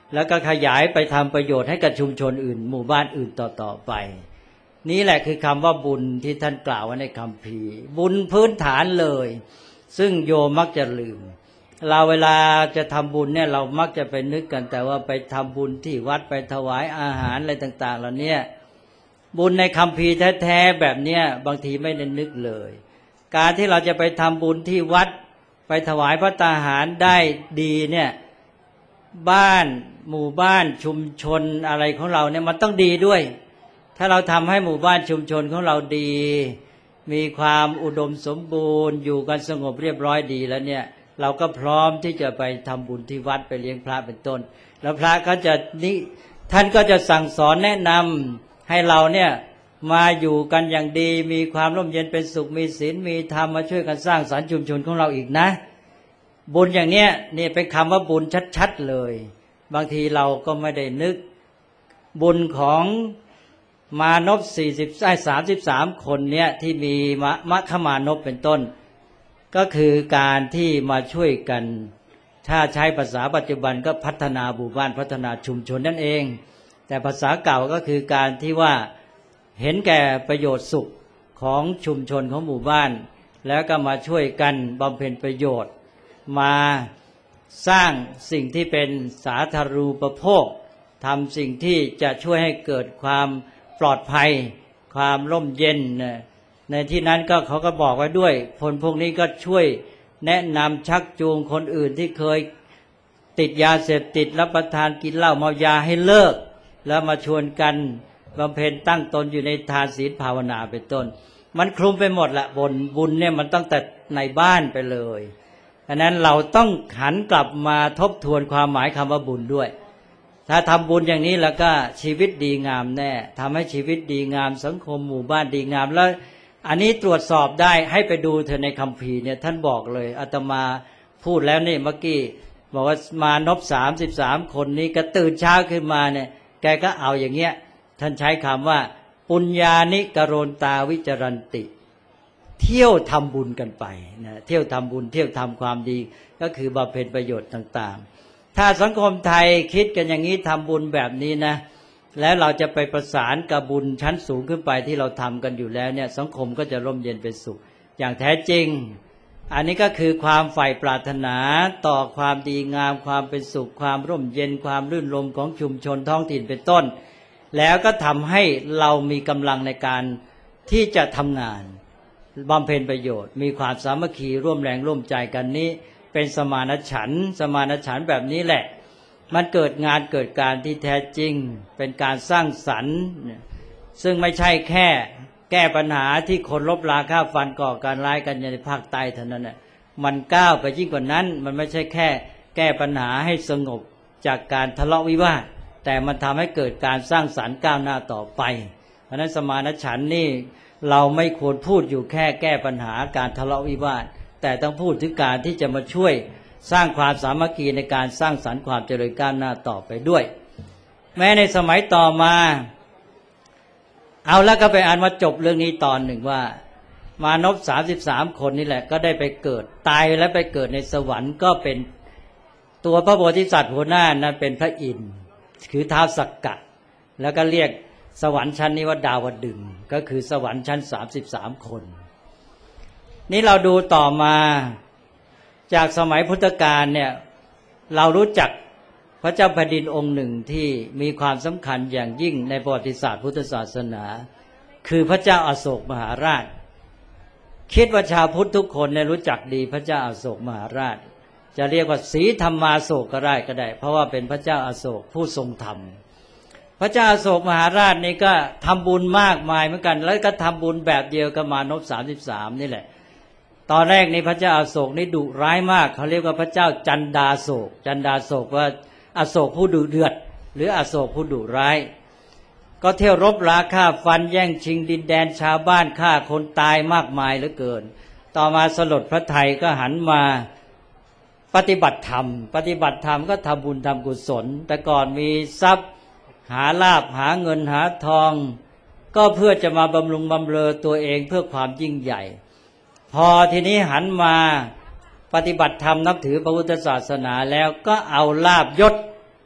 แล้วก็ขยายไปทำประโยชน์ให้กับชุมชนอื่นหมู่บ้านอื่นต่อๆไปนี่แหละคือคำว่าบุญที่ท่านกล่าวไว้ในคัมภีร์บุญพื้นฐานเลยซึ่งโยมมักจะลืมเราเวลาจะทำบุญเนี่ยเรามักจะไปนึกกันแต่ว่าไปทำบุญที่วัดไปถวายอาหารอะไรต่างๆเหล่านี้บุญในคัมภีร์แท้ๆแบบเนี้ยบางทีไม่ได้นึกเลยการที่เราจะไปทำบุญที่วัดไปถวายพระตาหารได้ดีเนี่ยบ้านหมู่บ้านชุมชนอะไรของเราเนี่ยมันต้องดีด้วยถ้าเราทำให้หมู่บ้านชุมชนของเราดีมีความอุดมสมบูรณ์อยู่กันสงบเรียบร้อยดีแล้วเนี่ยเราก็พร้อมที่จะไปทำบุญที่วัดไปเลี้ยงพระเป็นต้นแล้วพระก็จะนี่ท่านก็จะสั่งสอนแนะนำให้เราเนี่ยมาอยู่กันอย่างดีมีความร่มเย็นเป็นสุขมีศีลมีธรรมมาช่วยกันสร้างสรรค์ชุมชนของเราอีกนะบุญอย่างเนี้ยนี่เป็นคำว่าบุญชัดๆเลยบางทีเราก็ไม่ได้นึกบุญของมานพสี่สิบไอ้สามสิบสามคนเนี่ยที่มีมคมานพเป็นต้นก็คือการที่มาช่วยกันถ้าใช้ภาษาปัจจุบันก็พัฒนาหมู่บ้านพัฒนาชุมชนนั่นเองแต่ภาษาเก่าก็คือการที่ว่าเห็นแก่ประโยชน์สุขของชุมชนของหมู่บ้านแล้วก็มาช่วยกันบำเพ็ญประโยชน์มาสร้างสิ่งที่เป็นสาธารูปโภคทำสิ่งที่จะช่วยให้เกิดความปลอดภัยความร่มเย็นในที่นั้นก็เขาก็บอกไว้ด้วยคนพวกนี้ก็ช่วยแนะนำชักจูงคนอื่นที่เคยติดยาเสพติดรับประทานกินเหล้าเมายาให้เลิกแล้วมาชวนกันบำเพ็ญตั้งตนอยู่ในทานศีลภาวนาเป็นต้นมันคลุมไปหมดละบนบุญเนี่ยมันตั้งแต่ในบ้านไปเลยฉะนั้นเราต้องหันกลับมาทบทวนความหมายคำว่าบุญด้วยถ้าทำบุญอย่างนี้แล้วก็ชีวิตดีงามแน่ทำให้ชีวิตดีงามสังคมหมู่บ้านดีงามแล้วอันนี้ตรวจสอบได้ให้ไปดูเถอะในคัมภีร์เนี่ยท่านบอกเลยอาตมาพูดแล้วนี่เมื่อกี้บอกว่ามานพสามสิบสามคนนี้ก็ตื่นเช้าขึ้นมาเนี่ยแกก็เอาอย่างเงี้ยท่านใช้คำว่าปุญญานิกโรนตาวิจรันติเที่ยวทำบุญกันไปนะเที่ยวทำบุญเที่ยวทำความดีก็คือบำเพ็ญประโยชน์ต่างๆถ้าสังคมไทยคิดกันอย่างนี้ทำบุญแบบนี้นะแล้วเราจะไปประสานกับบุญชั้นสูงขึ้นไปที่เราทำกันอยู่แล้วเนี่ยสังคมก็จะร่มเย็นเป็นสุขอย่างแท้จริงอันนี้ก็คือความใฝ่ปรารถนาต่อความดีงามความเป็นสุขความร่มเย็นความรื่นรมของชุมชนท้องถิ่นเป็นต้นแล้วก็ทำให้เรามีกำลังในการที่จะทำงานบำเพ็ญประโยชน์มีความสามัคคีร่วมแรงร่วมใจกันนี้เป็นสมานฉันท์สมานฉันท์แบบนี้แหละมันเกิดงานเกิดการที่แท้จริงเป็นการสร้างสรรค์ซึ่งไม่ใช่แค่แก้ปัญหาที่คนลบราฆ่าฟันก่อการร้ายกันในภาคใต้เท่านั้นน่ะมันก้าวไปยิ่งกว่านั้นมันไม่ใช่แค่แก้ปัญหาให้สงบจากการทะเลาะวิวาทแต่มันทำให้เกิดการสร้างสรรค์ก้าวหน้าต่อไปเพราะนั้นสมานฉันท์นี่เราไม่ควรพูดอยู่แค่แก้ปัญหาการทะเลาะวิวาทแต่ต้องพูดถึงการที่จะมาช่วยสร้างความสามัคคีในการสร้างสรรค์ความเจริญก้าวหน้าต่อไปด้วยแม้ในสมัยต่อมาเอาแล้วก็ไปอ่านมาจบเรื่องนี้ตอนหนึ่งว่ามานพสามสิบสามคนนี่แหละก็ได้ไปเกิดตายแล้วไปเกิดในสวรรค์ก็เป็นตัวพระโพธิสัตว์หัวหน้านั้นเป็นพระอินทร์คือท้าวสักกะแล้วก็เรียกสวรรค์ชั้นนี้ว่าดาวดึงส์ก็คือสวรรค์ชั้นสามสิบสามคนนี่เราดูต่อมาจากสมัยพุทธกาลเนี่ยเรารู้จักพระเจ้าแผ่นดินองค์หนึ่งที่มีความสำคัญอย่างยิ่งในประวัติศาสตร์พุทธศาสนาคือพระเจ้าอโศกมหาราชคิดว่าชาวพุทธทุกคนเนี่ยรู้จักดีพระเจ้าอโศกมหาราชจะเรียกว่าศรีธรรมาโศกก็ได้ก็ได้เพราะว่าเป็นพระเจ้าอโศกผู้ทรงธรรมพระเจ้าอโศกมหาราชนี่ก็ทำบุญมากมายเหมือนกันแล้วก็ทำบุญแบบเดียวกับมานพสามสิบสามนี่แหละตอนแรกนี่พระเจ้าอโศกนี่ดุร้ายมากเขาเรียกว่าพระเจ้าจันดาโศกจันดาโศกว่าอโศกผู้ดุเดือดหรืออโศกผู้ดุร้ายก็เที่ยวรบราฆ่าฟันแย่งชิงดินแดนชาวบ้านฆ่าคนตายมากมายเหลือเกินต่อมาสลดพระทัยก็หันมาปฏิบัติธรรมปฏิบัติธรรมก็ทำบุญทำกุศลแต่ก่อนมีทรัพย์หาลาภหาเงินหาทองก็เพื่อจะมาบำรุงบำเรอตัวเองเพื่อความยิ่งใหญ่พอทีนี้หันมาปฏิบัติธรรมนับถือพระพุทธศาสนาแล้วก็เอาลาภยศ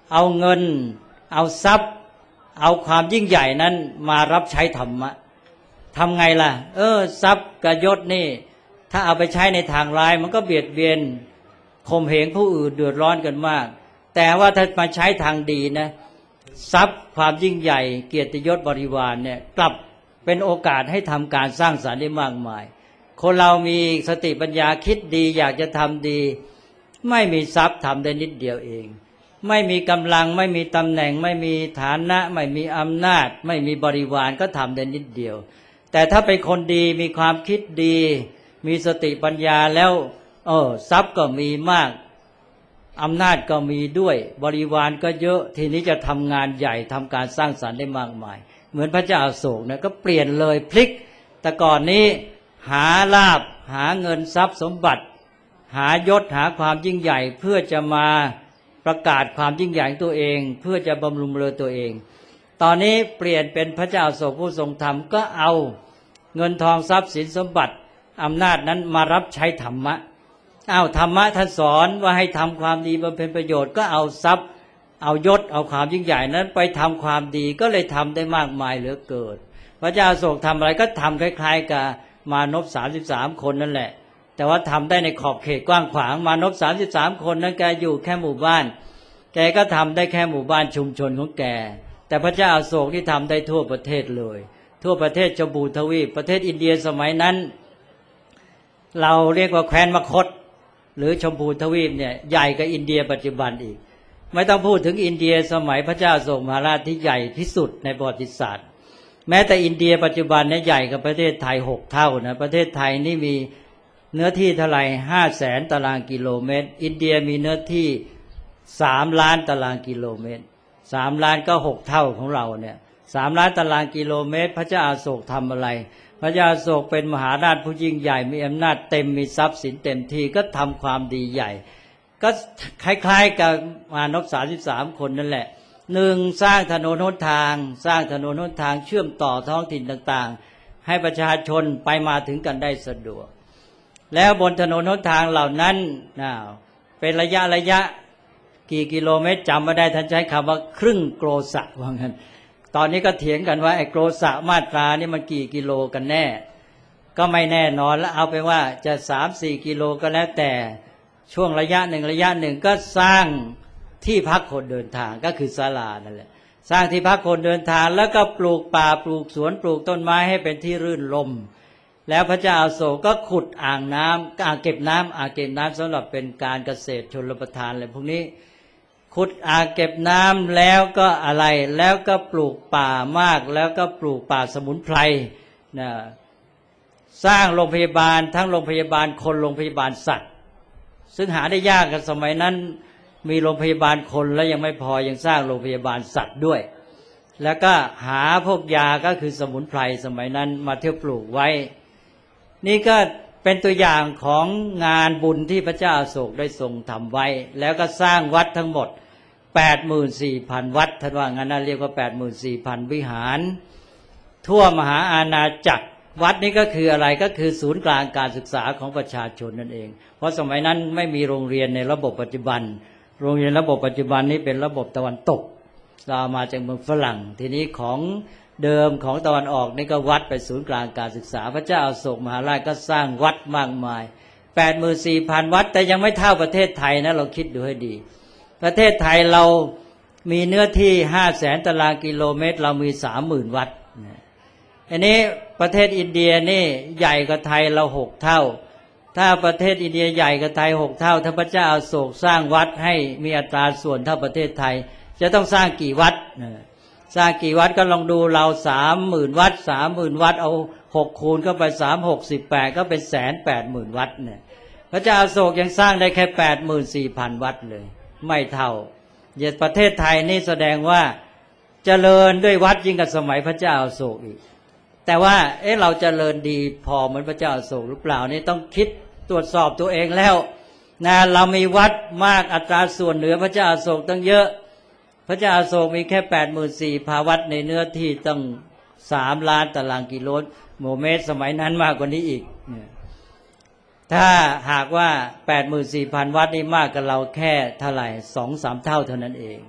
เอาเงินเอาทรัพย์เอาความยิ่งใหญ่นั้นมารับใช้ธรรมะทำไงล่ะเออทรัพย์กับยศนี่ถ้าเอาไปใช้ในทางร้ายมันก็เบียดเบียนข่มเหงผู้อื่นเดือดร้อนกันมากแต่ว่าถ้ามาใช้ทางดีนะทรัพย์ความยิ่งใหญ่เกียรติยศบริวารเนี่ยกลับเป็นโอกาสให้ทำการสร้างสรรค์ได้มากมายคนเรามีสติปัญญาคิดดีอยากจะทำดีไม่มีทรัพย์ทำได้นิดเดียวเองไม่มีกำลังไม่มีตำแหน่งไม่มีฐานะไม่มีอำนาจไม่มีบริวารก็ทำได้นิดเดียวแต่ถ้าเป็นคนดีมีความคิดดีมีสติปัญญาแล้วเออทรัพย์ก็มีมากอำนาจก็มีด้วยบริวารก็เยอะทีนี้จะทำงานใหญ่ทำการสร้างสรรค์ได้มากมายเหมือนพระเจ้าอโศกเนี่ยก็เปลี่ยนเลยพลิกแต่ก่อนนี้หาลาภหาเงินทรัพย์สมบัติหายศหาความยิ่งใหญ่เพื่อจะมาประกาศความยิ่งใหญ่ของตัวเองเพื่อจะบำรุงเรือตัวเองตอนนี้เปลี่ยนเป็นพระเจ้าอโศกผู้ทรงธรรมก็เอาเงินทองทรัพย์สินสมบัติอำนาจนั้นมารับใช้ธรรมะเอาธรรมะท่านสอนว่าให้ทำความดีบำเพ็ญประโยชน์ก็เอาทรัพย์เอายศเอาความยิ่งใหญ่นั้นไปทำความดีก็เลยทำได้มากมายเหลือเกินพระเจ้าอโศกทำอะไรก็ทำคล้ายๆกับมานพสามสิบสามคนนั่นแหละแต่ว่าทำได้ในขอบเขตกว้างขวางมานพสามสิบสามคนนั้นแกอยู่แค่หมู่บ้านแกก็ทำได้แค่หมู่บ้านชุมชนของแกแต่พระเจ้าอโศกที่ทำได้ทั่วประเทศเลยทั่วประเทศชมพูทวีปประเทศอินเดียสมัยนั้นเราเรียกว่าแคว้นมคธหรือชมพูทวีปเนี่ยใหญ่กว่าอินเดียปัจจุบันอีกไม่ต้องพูดถึงอินเดียสมัยพระเจ้าอโศกมหาราชที่ใหญ่ที่สุดในประวัติศาสตร์แม้แต่อินเดียปัจจุบันเนี่ยใหญ่กว่าประเทศไทยหกเท่านะประเทศไทยนี่มีเนื้อที่เท่าไหร่ห้าแสนตารางกิโลเมตรอินเดียมีเนื้อที่สามล้านตารางกิโลเมตรสามล้านก็หกเท่าของเราเนี่ยสามล้านตารางกิโลเมตรพระเจ้าอโศกทำอะไรพระเจ้าอโศกเป็นมหาราชผู้ยิ่งใหญ่มีอำนาจเต็มมีทรัพย์สินเต็มที่ก็ทำความดีใหญ่ก็คล้ายๆกับมานพสามสิบสามคนนั่นแหละหนึ่งสร้างถนนหนทางสร้างถนนหนทางเชื่อมต่อท้องถิ่นต่างๆให้ประชาชนไปมาถึงกันได้สะดวกแล้วบนถนนหนทางเหล่านั้นนะเป็นระยะระยะกี่กิโลเมตรจำไม่ได้ท่านใช้คำว่าครึ่งโกรสะว่างั้นตอนนี้ก็เถียงกันว่าไอ้โกรสะมาตรานี่มันกี่กิโลกันแน่ก็ไม่แน่นอนแล้วเอาไปว่าจะสามสี่กิโลก็แล้วแต่ช่วงระยะหนึ่งระยะหนึ่งก็สร้างที่พักคนเดินทางก็คือศาลานั่นแหละสร้างที่พักคนเดินทางแล้วก็ปลูกป่าปลูกสวนปลูกต้นไม้ให้เป็นที่รื่นรมแล้วพระเจ้าอโศกก็ขุดอ่างน้ำอ่างเก็บน้ำอ่างเก็บน้ำสำหรับเป็นการเกษตรชลประทานอะไรพวกนี้ขุดอ่างเก็บน้ำแล้วก็อะไรแล้วก็ปลูกป่ามากแล้วก็ปลูกป่าสมุนไพรนะสร้างโรงพยาบาลทั้งโรงพยาบาลคนโรงพยาบาลสัตว์ซึ่งหาได้ยากกันสมัยนั้นมีโรงพยาบาลคนแล้วยังไม่พอยังสร้างโรงพยาบาลสัตว์ด้วยแล้วก็หาพวกยาก็คือสมุนไพรสมัยนั้นมาเที่ยวปลูกไว้นี่ก็เป็นตัวอย่างของงานบุญที่พระเจ้าอโศกได้ทรงทำไว้แล้วก็สร้างวัดทั้งหมด แปดหมื่นสี่พัน วัดท่านว่างั้นนะเรียกว่า แปดหมื่นสี่พัน วิหารทั่วมหาอาณาจักรวัดนี้ก็คืออะไรก็คือศูนย์กลางการศึกษาของประชาชนนั่นเองเพราะสมัยนั้นไม่มีโรงเรียนในระบบปัจจุบันโรงเรียนระบบปัจจุบันนี้เป็นระบบตะวันตกเรามาจากเมืองฝรั่งทีนี้ของเดิมของตะวันออกนี่ก็วัดไปศูนย์กลางการศึกษาพระเจ้าอโศกมหาราชก็สร้างวัดมากมาย แปดหมื่นสี่พัน วัดแต่ยังไม่เท่าประเทศไทยนะเราคิดดูให้ดีประเทศไทยเรามีเนื้อที่ ห้าแสน ตารางกิโลเมตรเรามี สามหมื่น วัดอันนี้ประเทศอินเดียนี่ใหญ่กว่าไทยเราหกเท่าถ้าประเทศอินเดียใหญ่กว่าไทยหกเท่าถ้าพระเจ้าอโศกสร้างวัดให้มีอัตราส่วนเท่าประเทศไทยจะต้องสร้างกี่วัดสร้างกี่วัดก็ลองดูเรา สามหมื่น วัด สามหมื่น วัดเอาหกคูณเข้าไปสาม หก สิบแปดก็เป็น หนึ่งแสนแปดหมื่น วัดเนี่ยพระเจ้าอโศกยังสร้างได้แค่ แปดหมื่นสี่พัน วัดเลยไม่เท่าเยอะประเทศไทยนี่แสดงว่าเจริญด้วยวัดยิ่งกับสมัยพระเจ้าอโศกอีกแต่ว่าเอ๊ะเราเจริญดีพอเหมือนพระเจ้าอโศกหรือเปล่านี่ต้องคิดตรวจสอบตัวเองแล้วนะเรามีวัดมากอัตราส่วนเหนือพระเจ้าอโศกตั้งเยอะพระเจ้าอโศกมีแค่ แปดหมื่นสี่พัน วัดในเนื้อที่ตั้งสามล้านตารางกิโลเมตรสมัยนั้นมากกว่านี้อีกถ้าหากว่า แปดหมื่นสี่พัน วัดนี่มากกับเราแค่เท่าไหร่ สองสาม เท่าเท่านั้นเอง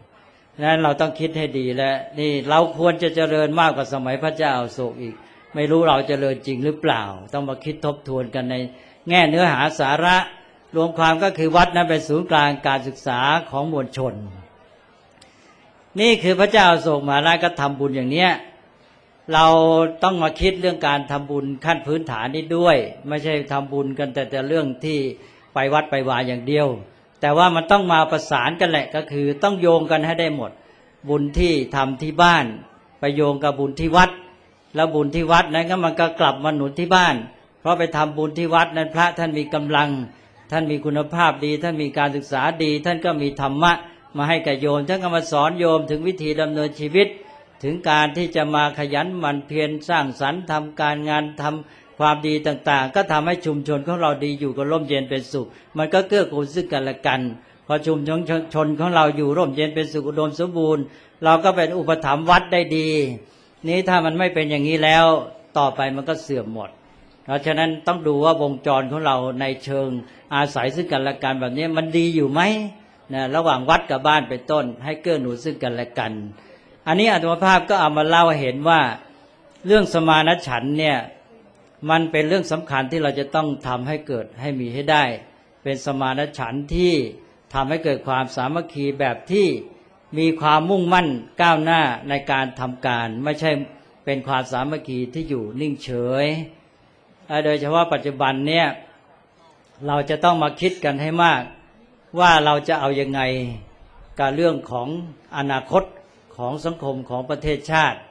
นั้นเราต้องคิดให้ดีแล้วนี่เราควรจะเจริญมากกว่าสมัยพระเจ้าอโศกอีกไม่รู้เราเจริญจริงหรือเปล่าต้องมาคิดทบทวนกันในแง่เนื้อหาสาระรวมความก็คือวัดนั้นเป็นศูนย์กลางการศึกษาของมวลชนนี่คือพระเจ้าอโศกมหาราชก็ทำบุญอย่างเนี้ยเราต้องมาคิดเรื่องการทำบุญขั้นพื้นฐานนี้ด้วยไม่ใช่ทำบุญกันแต่แต่เรื่องที่ไปวัดไปวาอย่างเดียวแต่ว่ามันต้องมาประสานกันแหละก็คือต้องโยงกันให้ได้หมดบุญที่ทำที่บ้านไปโยงกับบุญที่วัดแล้วบุญที่วัดนั้นก็มันก็กลับมาหนุนที่บ้านเพราะไปทำบุญที่วัดนั้นพระท่านมีกำลังท่านมีคุณภาพดีท่านมีการศึกษาดีท่านก็มีธรรมะมาให้กับโยมท่านก็มาสอนโยมถึงวิธีดำเนินชีวิตถึงการที่จะมาขยันหมั่นเพียรสร้างสรรค์ทำการงานทำความดีต่างๆก็ทำให้ชุมชนของเราดีอยู่กับร่มเย็นเป็นสุขมันก็เกื้อกูลซึ่งกันและกันพอชุมชนชนของเราอยู่ร่มเย็นเป็นสุขอุดมสมบูรณ์เราก็เป็นอุปถัมภ์วัดได้ดีนี้ถ้ามันไม่เป็นอย่างนี้แล้วต่อไปมันก็เสื่อมหมดเพราะฉะนั้นต้องดูว่าวงจรของเราในเชิงอาศัยซึ่งกันและกันแบบนี้มันดีอยู่ไหมนะระหว่างวัดกับบ้านเป็นต้นให้เกื้อหนุนซึ่งกันและกันอันนี้อาตมาภาพก็เอามาเล่าให้เห็นว่าเรื่องสมานฉันท์เนี่ยมันเป็นเรื่องสำคัญที่เราจะต้องทำให้เกิดให้มีให้ได้เป็นสมานฉันท์ที่ทำให้เกิดความสามัคคีแบบที่มีความมุ่งมั่นก้าวหน้าในการทำการไม่ใช่เป็นความสามัคคีที่อยู่นิ่งเฉยโดยเฉพาะปัจจุบันเนี่ยเราจะต้องมาคิดกันให้มากว่าเราจะเอายังไงกับเรื่องของอนาคตของสังคมของประเทศชาติ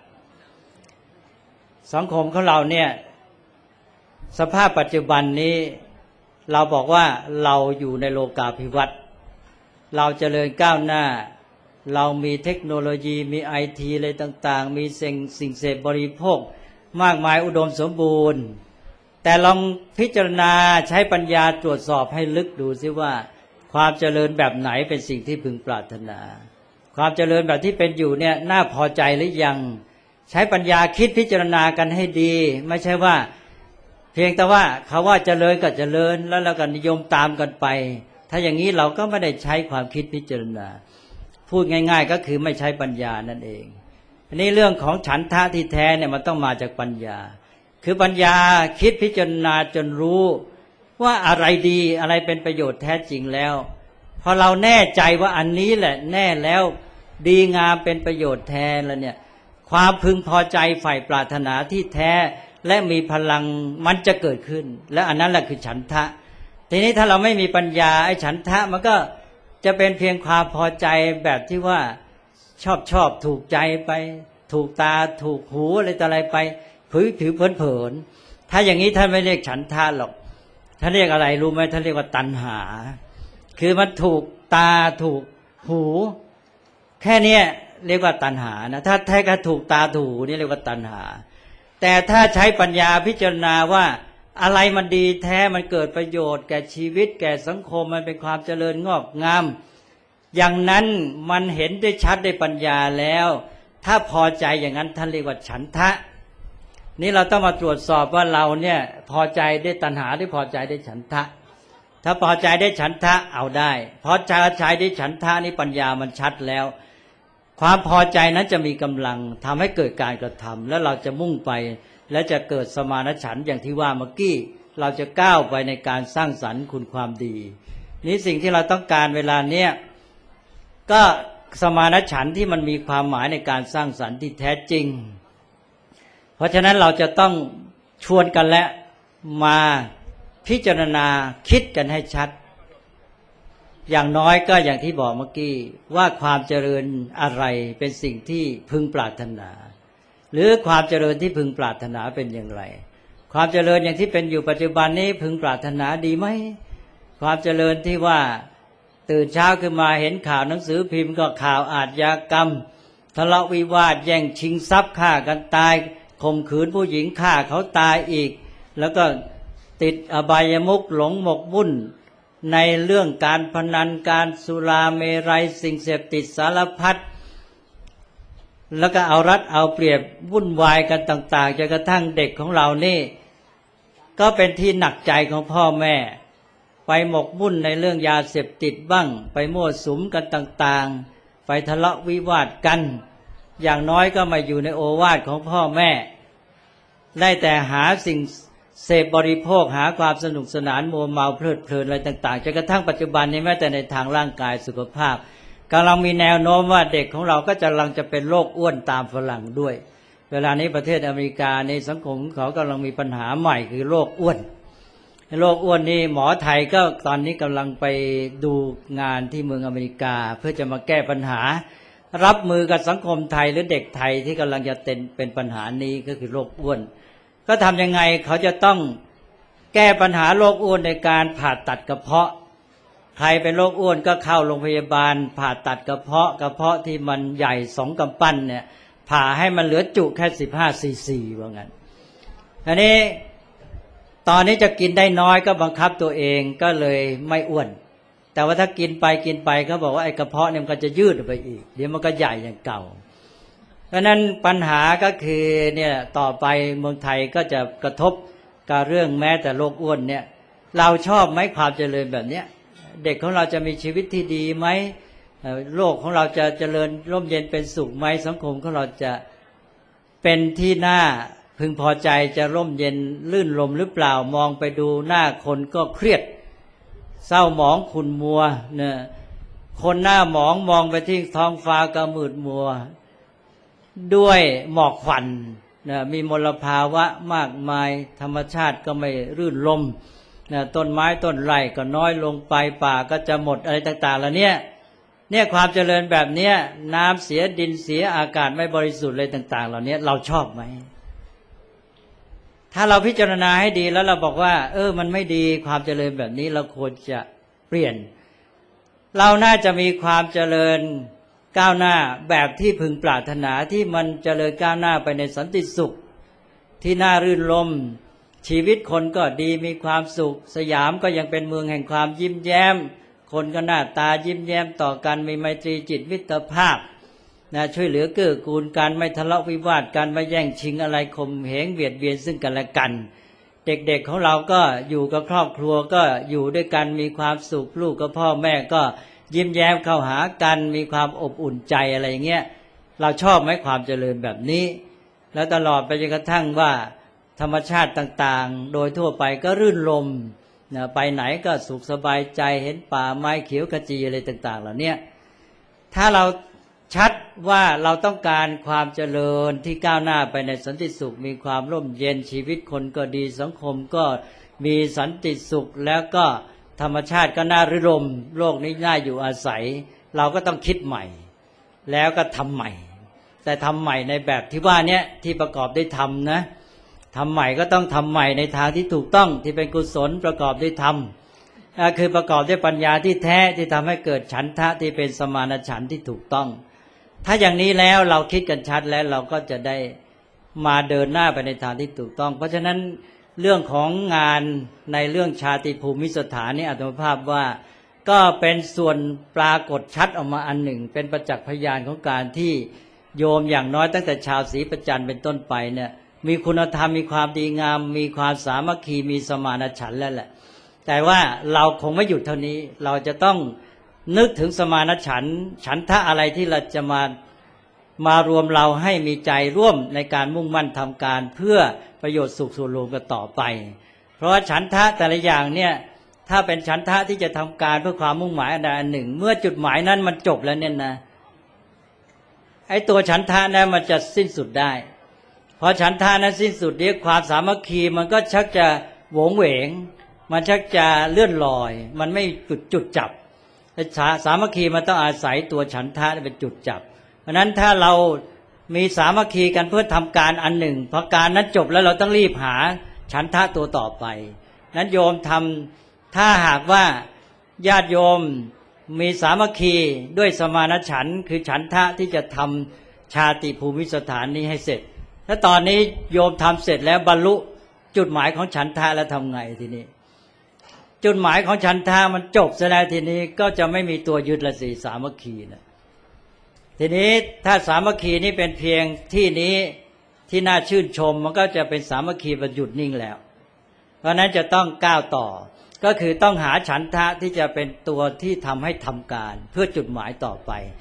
สังคมของเราเนี่ยสภาพปัจจุบันนี้เราบอกว่าเราอยู่ในโลกาภิวัตน์เราเจริญก้าวหน้าเรามีเทคโนโลยีมีไอทีอะไรต่างๆมีสิ่งสิ่งเสพบริโภคมากมายอุดมสมบูรณ์แต่ลองพิจารณาใช้ปัญญาตรวจสอบให้ลึกดูซิว่าความเจริญแบบไหนเป็นสิ่งที่พึงปรารถนาความเจริญแบบที่เป็นอยู่เนี่ยน่าพอใจหรือยังใช้ปัญญาคิดพิจารณากันให้ดีไม่ใช่ว่าเพียงแต่ว่าเขาว่าเจริญก็เจริญแล้วเราก็นิยมตามกันไปถ้าอย่างนี้เราก็ไม่ได้ใช้ความคิดพิจารณาพูดง่ายๆก็คือไม่ใช้ปัญญานั่นเองอันนี้เรื่องของฉันทะที่แท้เนี่ยมันต้องมาจากปัญญาคือปัญญาคิดพิจารณาจนรู้ว่าอะไรดีอะไรเป็นประโยชน์แท้จริงแล้วพอเราแน่ใจว่าอันนี้แหละแน่แล้วดีงามเป็นประโยชน์แท้แล้วเนี่ยความพึงพอใจใฝ่ปรารถนาที่แท้และมีพลังมันจะเกิดขึ้นและอันนั้นแหละคือฉันทะทีนี้ถ้าเราไม่มีปัญญาไอ้ฉันทะมันก็จะเป็นเพียงความพอใจแบบที่ว่าชอบชอบถูกใจไปถูกตาถูกหูอะไรต่ออะไรไปผิวผิวเผินๆถ้าอย่างนี้ท่านไม่เรียกฉันทะหรอกท่านเรียกอะไรรู้ไหมท่านเรียกว่าตัณหาคือมันถูกตาถูกหูแค่นี้เรียกว่าตัณหานะถ้าแท้ก็ถูกตาถูกหูนี่เรียกว่าตัณหาแต่ถ้าใช้ปัญญาพิจารณาว่าอะไรมันดีแท้มันเกิดประโยชน์แก่ชีวิตแก่สังคมมันเป็นความเจริญงอกงามอย่างนั้นมันเห็นได้ชัดได้ปัญญาแล้วถ้าพอใจอย่างนั้นท่านเรียกว่าฉันทะนี่เราต้องมาตรวจสอบว่าเราเนี่ยพอใจได้ตัณหาหรือพอใจได้ฉันทะถ้าพอใจได้ฉันทะเอาได้พอใจใจได้ฉันทะนี่ปัญญามันชัดแล้วความพอใจนั้นจะมีกำลังทำให้เกิดการกระทำแล้วเราจะมุ่งไปและจะเกิดสมานฉันท์อย่างที่ว่าเมื่อกี้เราจะก้าวไปในการสร้างสรรค์คุณความดีนี้สิ่งที่เราต้องการเวลาเนี้ยก็สมานฉันท์ที่มันมีความหมายในการสร้างสรรค์ที่แท้จริงเพราะฉะนั้นเราจะต้องชวนกันและมาพิจารณาคิดกันให้ชัดอย่างน้อยก็อย่างที่บอกเมื่อกี้ว่าความเจริญอะไรเป็นสิ่งที่พึงปรารถนาหรือความเจริญที่พึงปรารถนาเป็นอย่างไรความเจริญอย่างที่เป็นอยู่ปัจจุบันนี้พึงปรารถนาดีไหมความเจริญที่ว่าตื่นเช้าขึ้นมาเห็นข่าวหนังสือพิมพ์ก็ข่าวอาชญากรรมทะเลาะวิวาทแย่งชิงทรัพย์ฆ่ากันตายข่มขืนผู้หญิงฆ่าเขาตายอีกแล้วก็ติดอบายมุขหลงหมกมุ่นในเรื่องการพนันการสุราเมรัยสิ่งเสพติดสารพัดแล้วก็เอารัดเอาเปรียบวุ่นวายกันต่างๆจนกระทั่งเด็กของเรานี่ก็เป็นที่หนักใจของพ่อแม่ไปหมกมุ่นในเรื่องยาเสพติดบ้างไปมั่วสุมกันต่างๆไปทะเลาะวิวาทกันอย่างน้อยก็มาอยู่ในโอวาทของพ่อแม่ได้แต่หาสิ่งเสพบริโภคหาความสนุกสนานมัวเมาเพลิดเพลินอะไรต่างๆจนกระทั่งปัจจุบันนี้แม้แต่ในทางร่างกายสุขภาพกำลังมีแนวโน้มว่าเด็กของเราก็จะกำลังจะเป็นโรคอ้วนตามฝรั่งด้วยเวลานี้ประเทศอเมริกาในสังคมเขากำลังมีปัญหาใหม่คือโรคอ้วนโรคอ้วนนี่หมอไทยก็ตอนนี้กำลังไปดูงานที่เมืองอเมริกาเพื่อจะมาแก้ปัญหารับมือกับสังคมไทยหรือเด็กไทยที่กำลังจะเป็นเป็นปัญหานี้ก็คือโรคอ้วนก็ทำยังไงเขาจะต้องแก้ปัญหาโรคอ้วนในการผ่าตัดกระเพาะใครเป็นโรคอ้วนก็เข้าโรงพยาบาลผ่าตัดกระเพาะกระเพาะที่มันใหญ่สองกำปั้นเนี่ยผ่าให้มันเหลือจุแค่สิบห้าซีซีว่างั้นอันนี้ตอนนี้จะกินได้น้อยก็บังคับตัวเองก็เลยไม่อ้วนแต่ว่าถ้ากินไปกินไปเขาบอกว่าไอ้กระเพาะเนี่ยมันก็จะยืดออกไปอีกเดี๋ยวมันก็ใหญ่อย่างเก่าเพราะนั้นปัญหาก็คือเนี่ยต่อไปเมืองไทยก็จะกระทบกับเรื่องแม้แต่โรคอ้วนเนี่ยเราชอบไหมความเจริญแบบเนี้ยเด็กของเราจะมีชีวิตที่ดีไหมโลกของเราจะเจริญร่มเย็นเป็นสุขไหมสังคมของเราจะเป็นที่น่าพึงพอใจจะร่มเย็นลื่นลมหรือเปล่ามองไปดูหน้าคนก็เครียดเศร้าหมองขุ่นมัวเนี่ยคนหน้าหมองมองไปที่ท้องฟ้าก็มืดมัวด้วยหมอกควันนะมีมลภาวะมากมายธรรมชาติก็ไม่รื่นรมนะต้นไม้ต้นไร่ก็น้อยลงไปป่าก็จะหมดอะไรต่างๆแล้วเนี่ยเนี่ยความเจริญแบบเนี้ยน้ำเสียดินเสียอากาศไม่บริสุทธิ์อะไรต่างๆเหล่านี้เราชอบไหมถ้าเราพิจารณาให้ดีแล้วเราบอกว่าเออมันไม่ดีความเจริญแบบนี้เราควรจะเปลี่ยนเราน่าจะมีความเจริญก้าวหน้าแบบที่พึงปรารถนาที่มันเจริญก้าวหน้าไปในสันติสุขที่น่ารื่นรมย์ชีวิตคนก็ดีมีความสุขสยามก็ยังเป็นเมืองแห่งความยิ้มแย้มคนก็หน้าตายิ้มแย้มต่อกันมีไมตรีจิตมิตรภาพนะช่วยเหลือเกื้อกูลกันไม่ทะเลาะวิวาทกันไม่แย่งชิงอะไรข่มเหงเบียดเบียนซึ่งกันและกันเด็กๆของเราก็อยู่กับครอบครัวก็อยู่ด้วยกันมีความสุขลูกกับพ่อแม่ก็ยิ้มแย้มเข้าหากันมีความอบอุ่นใจอะไรอย่างเงี้ยเราชอบไหมความเจริญแบบนี้แล้วตลอดไปจนกระทั่งว่าธรรมชาติต่างๆโดยทั่วไปก็รื่นรมย์นะไปไหนก็สุขสบายใจเห็นป่าไม้เขียวขจีอะไรต่างๆเหล่านี้ถ้าเราชัดว่าเราต้องการความเจริญที่ก้าวหน้าไปในสันติสุขมีความร่มเย็นชีวิตคนก็ดีสังคมก็มีสันติสุขแล้วก็ธรรมชาติก็น่ารื่นรมย์โลกนี้น่าอยู่อาศัยเราก็ต้องคิดใหม่แล้วก็ทำใหม่แต่ทำใหม่ในแบบที่ว่านี้ที่ประกอบด้วยธรรมนะทำใหม่ก็ต้องทำใหม่ในทางที่ถูกต้องที่เป็นกุศลประกอบด้วยธรรมคือประกอบด้วยปัญญาที่แท้ที่ทำให้เกิดฉันทะที่เป็นสมานฉันท์ที่ถูกต้องถ้าอย่างนี้แล้วเราคิดกันชัดแล้วเราก็จะได้มาเดินหน้าไปในทางที่ถูกต้องเพราะฉะนั้นเรื่องของงานในเรื่องชาติภูมิสถานนี่อาตมาภาพว่าก็เป็นส่วนปรากฏชัดออกมาอันหนึ่งเป็นประจักษ์พยานของการที่โยมอย่างน้อยตั้งแต่ชาวศรีประจันเป็นต้นไปเนี่ยมีคุณธรรมมีความดีงามมีความสามัคคีมีสมานฉันท์แล้วแหละแต่ว่าเราคงไม่หยุดเท่านี้เราจะต้องนึกถึงสมานฉันท์ฉันทะอะไรที่เราจะมามารวมเราให้มีใจร่วมในการมุ่งมั่นทำการเพื่อประโยชน์สุขส่วนรวมกันต่อไปเพราะว่าฉันทะแต่ละอย่างเนี่ยถ้าเป็นฉันทะที่จะทำการเพื่อความมุ่งหมายอันใดอันหนึ่งเมื่อจุดหมายนั้นมันจบแล้วเนี่ยนะไอ้ตัวฉันทะนั้นมันจะสิ้นสุดได้พอฉันทะนั้นสิ้นสุดเดี๋ยวความสามัคคีมันก็ชักจะโหวงเหวงมันชักจะเลื่อนลอยมันไม่จุดจุดจับสามัคคีมันต้องอาศัยตัวฉันทะเป็นจุดจับเพราะนั้นถ้าเรามีสามัคคีกันเพื่อทำการอันหนึ่งพอการนั้นจบแล้วเราต้องรีบหาฉันทะตัวต่อไปนั้นโยมทำถ้าหากว่าญาติโยมมีสามัคคีด้วยสมานฉันท์คือฉันทะที่จะทำชาติภูมิสถานนี้ให้เสร็จถ้าตอนนี้โยมทำเสร็จแล้วบรรลุจุดหมายของฉันทะแล้วทำไงทีนี้จุดหมายของฉันทะมันจบซะแล้วทีนี้ก็จะไม่มีตัวยึดละสิสามัคคีนะทีนี้ถ้าสามัคคีนี้เป็นเพียงที่นี้ที่น่าชื่นชมมันก็จะเป็นสามัคคีประหยุดนิ่งแล้วเพราะนั้นจะต้องก้าวต่อก็คือต้องหาฉันทะที่จะเป็นตัวที่ทำให้ทำการเพื่อจุดหมายต่อไป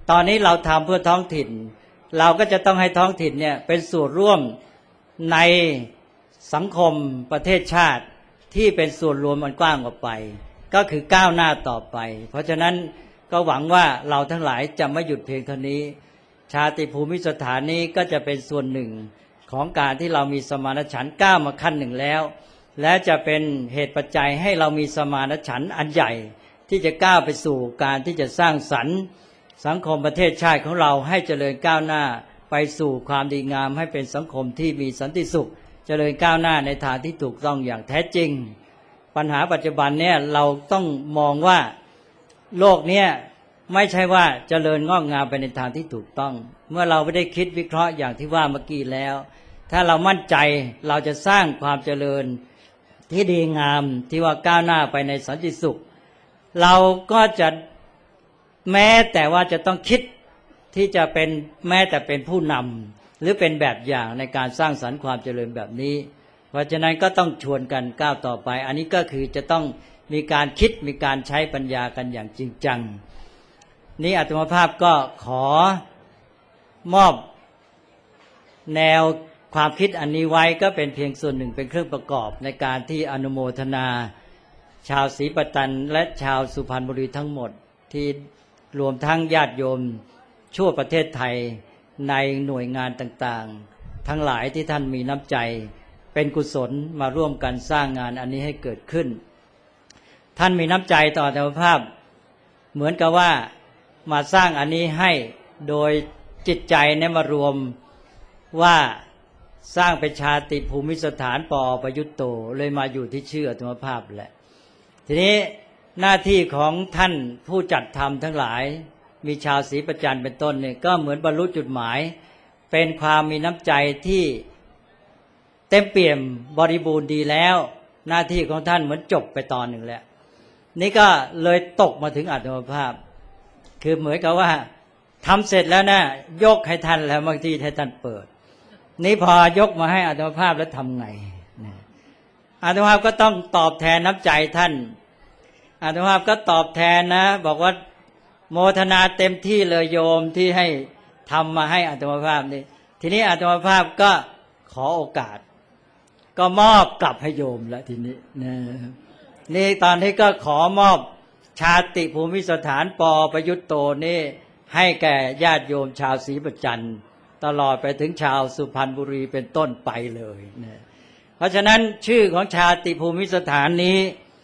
ตอนนี้เราทำเพื่อท้องถิ่นเราก็จะต้องให้ท้องถิ่นเนี่ยเป็นส่วนร่วมในสังคมประเทศชาติที่เป็นส่วนรวมมันกว้างออกไปก็คือก้าวหน้าต่อไปเพราะฉะนั้นก็หวังว่าเราทั้งหลายจะไม่หยุดเพียงเท่านี้ชาติภูมิสถานนี้ก็จะเป็นส่วนหนึ่งของการที่เรามีสมานฉันท์ก้าวมาขั้นหนึ่งแล้วและจะเป็นเหตุปัจจัยให้เรามีสมานฉันท์อันใหญ่ที่จะก้าวไปสู่การที่จะสร้างสรรค์สังคมประเทศชาติของเราให้เจริญก้าวหน้าไปสู่ความดีงามให้เป็นสังคมที่มีสันติสุขเจริญก้าวหน้าในทางที่ถูกต้องอย่างแท้จริงปัญหาปัจจุบันเนี่ยเราต้องมองว่าโลกเนี่ยไม่ใช่ว่าเจริญงอกงามไปในทางที่ถูกต้องเมื่อเราไม่ได้คิดวิเคราะห์อย่างที่ว่าเมื่อกี้แล้วถ้าเรามั่นใจเราจะสร้างความเจริญที่ดีงามที่ว่าก้าวหน้าไปในสันติสุขเราก็จะแม้แต่ว่าจะต้องคิดที่จะเป็นแม้แต่เป็นผู้นำหรือเป็นแบบอย่างในการสร้างสรรค์ความเจริญแบบนี้เพราะฉะนั้นก็ต้องชวนกันก้าวต่อไปอันนี้ก็คือจะต้องมีการคิดมีการใช้ปัญญากันอย่างจริงจังนี้อาตมาภาพก็ขอมอบแนวความคิดอันนี้ไว้ก็เป็นเพียงส่วนหนึ่งเป็นเครื่องประกอบในการที่อนุโมทนาชาวศรีประจันและชาวสุพรรณบุรีทั้งหมดที่รวมทั้งญาติโยมทั่วประเทศไทยในหน่วยงานต่างๆทั้งหลายที่ท่านมีน้ำใจเป็นกุศลมาร่วมกันสร้างงานอันนี้ให้เกิดขึ้นท่านมีน้ำใจต่ออาตมาภาพเหมือนกับว่ามาสร้างอันนี้ให้โดยจิตใจเนี่ยมารวมว่าสร้างเป็นชาติภูมิสถานปอประยุตโตเลยมาอยู่ที่ชื่ออาตมาภาพแหละทีนี้หน้าที่ของท่านผู้จัดทำทั้งหลายมีชาวศรีประจันเป็นต้นเนี่ยก็เหมือนบรรลุจุดหมายเป็นความมีน้ำใจที่เต็มเปี่ยมบริบูรณ์ดีแล้วหน้าที่ของท่านเหมือนจบไปตอนหนึ่งแล้วนี่ก็เลยตกมาถึงอาตมาภาพคือเหมือนกับว่าทำเสร็จแล้วนะยกให้ท่านแล้วบางทีให้ท่านเปิดนี่พอยกมาให้อาตมาภาพแล้วทำไงอาตมาภาพก็ต้องตอบแทนน้ำใจท่านอาตมาภาพก็ตอบแทนนะบอกว่าโมทนาเต็มที่เลยโยมที่ให้ทำมาให้อาตมาภาพนี่ทีนี้อาตมาภาพก็ขอโอกาสก็มอบกลับให้โยมแล้วทีนี้นะนี่ตอนนี้ก็ขอมอบชาติภูมิสถานปอประยุตโตนี่ให้แก่ญาติโยมชาวศรีประจันตลอดไปถึงชาวสุพรรณบุรีเป็นต้นไปเลยนะเพราะฉะนั้นชื่อของชาติภูมิสถานนี้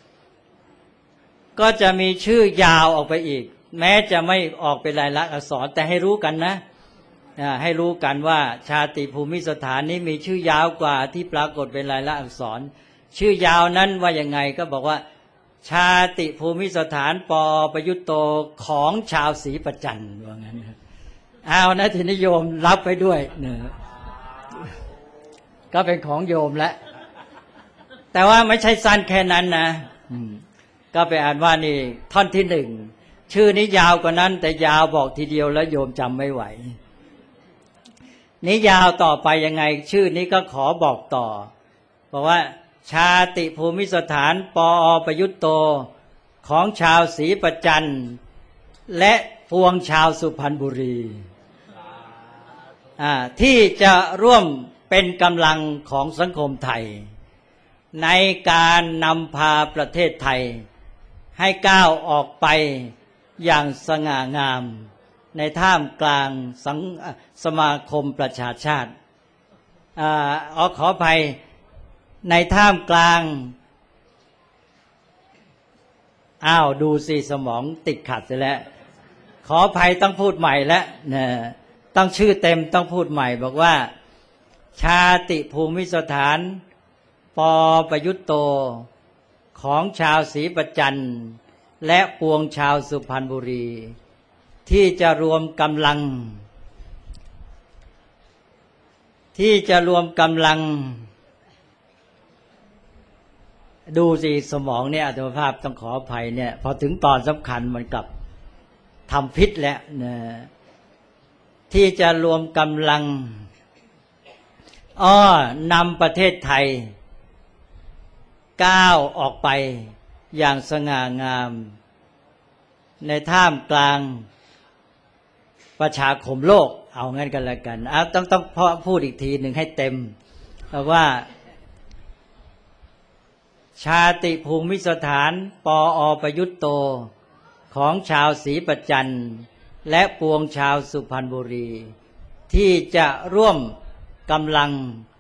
ก็จะมีชื่อยาวออกไปอีกแม้จะไม่ออกเป็นลายลักษณ์อักษรแต่ให้รู้กันนะให้รู้กันว่าชาติภูมิสถานนี้มีชื่อยาวกว่าที่ปรากฏเป็นลายลักษณ์อักษรชื่อยาวนั้นว่ายังไงก็บอกว่าชาติภูมิสถานปอประยุตโตของชาวศรีประจันว่างั้นเอานะทีนี้โยมรับไปด้วยเนี่ยก็เป็นของโยมแล้วแต่ว่าไม่ใช่สั้นแค่นั้นนะก็ไปอ่านว่านี่ท่อนที่หนึ่งชื่อนี้ยาวกว่านั้นแต่ยาวบอกทีเดียวแล้วโยมจำไม่ไหวนี้ยาวต่อไปยังไงชื่อนี้ก็ขอบอกต่อบอกว่าชาติภูมิสถานปอประยุตโตของชาวศรีประจันและพวงชาวสุพรรณบุรีที่จะร่วมเป็นกำลังของสังคมไทยในการนำพาประเทศไทยให้ก้าวออกไปอย่างสง่างามในท่ามกลางสังสมาคมประชาชาติอ่าขออภัยในท่ามกลางอ้าวดูสิสมองติดขัดเสียแล้วขออภัยต้องพูดใหม่แล้วนะต้องชื่อเต็มต้องพูดใหม่บอกว่าชาติภูมิสถานปอประยุตโตของชาวศรีประจันและปวงชาวสุพรรณบุรีที่จะรวมกำลังที่จะรวมกำลังดูสิสมองเนี่ยอาตมาภาพต้องขออภัยเนี่ยพอถึงตอนสำคัญมันกลับทำพิษแล้วนะที่จะรวมกำลังอ้อนำประเทศไทยก้าวออกไปอย่างสง่างามในท่ามกลางประชาคมโลกเอางั้นกันแล้วกันเอาต้องต้องพอพูดอีกทีหนึ่งให้เต็มเพราะว่าชาติภูมิสถานปอประยุตโตของชาวศรีประจันและปวงชาวสุพรรณบุรีที่จะร่วมกำลัง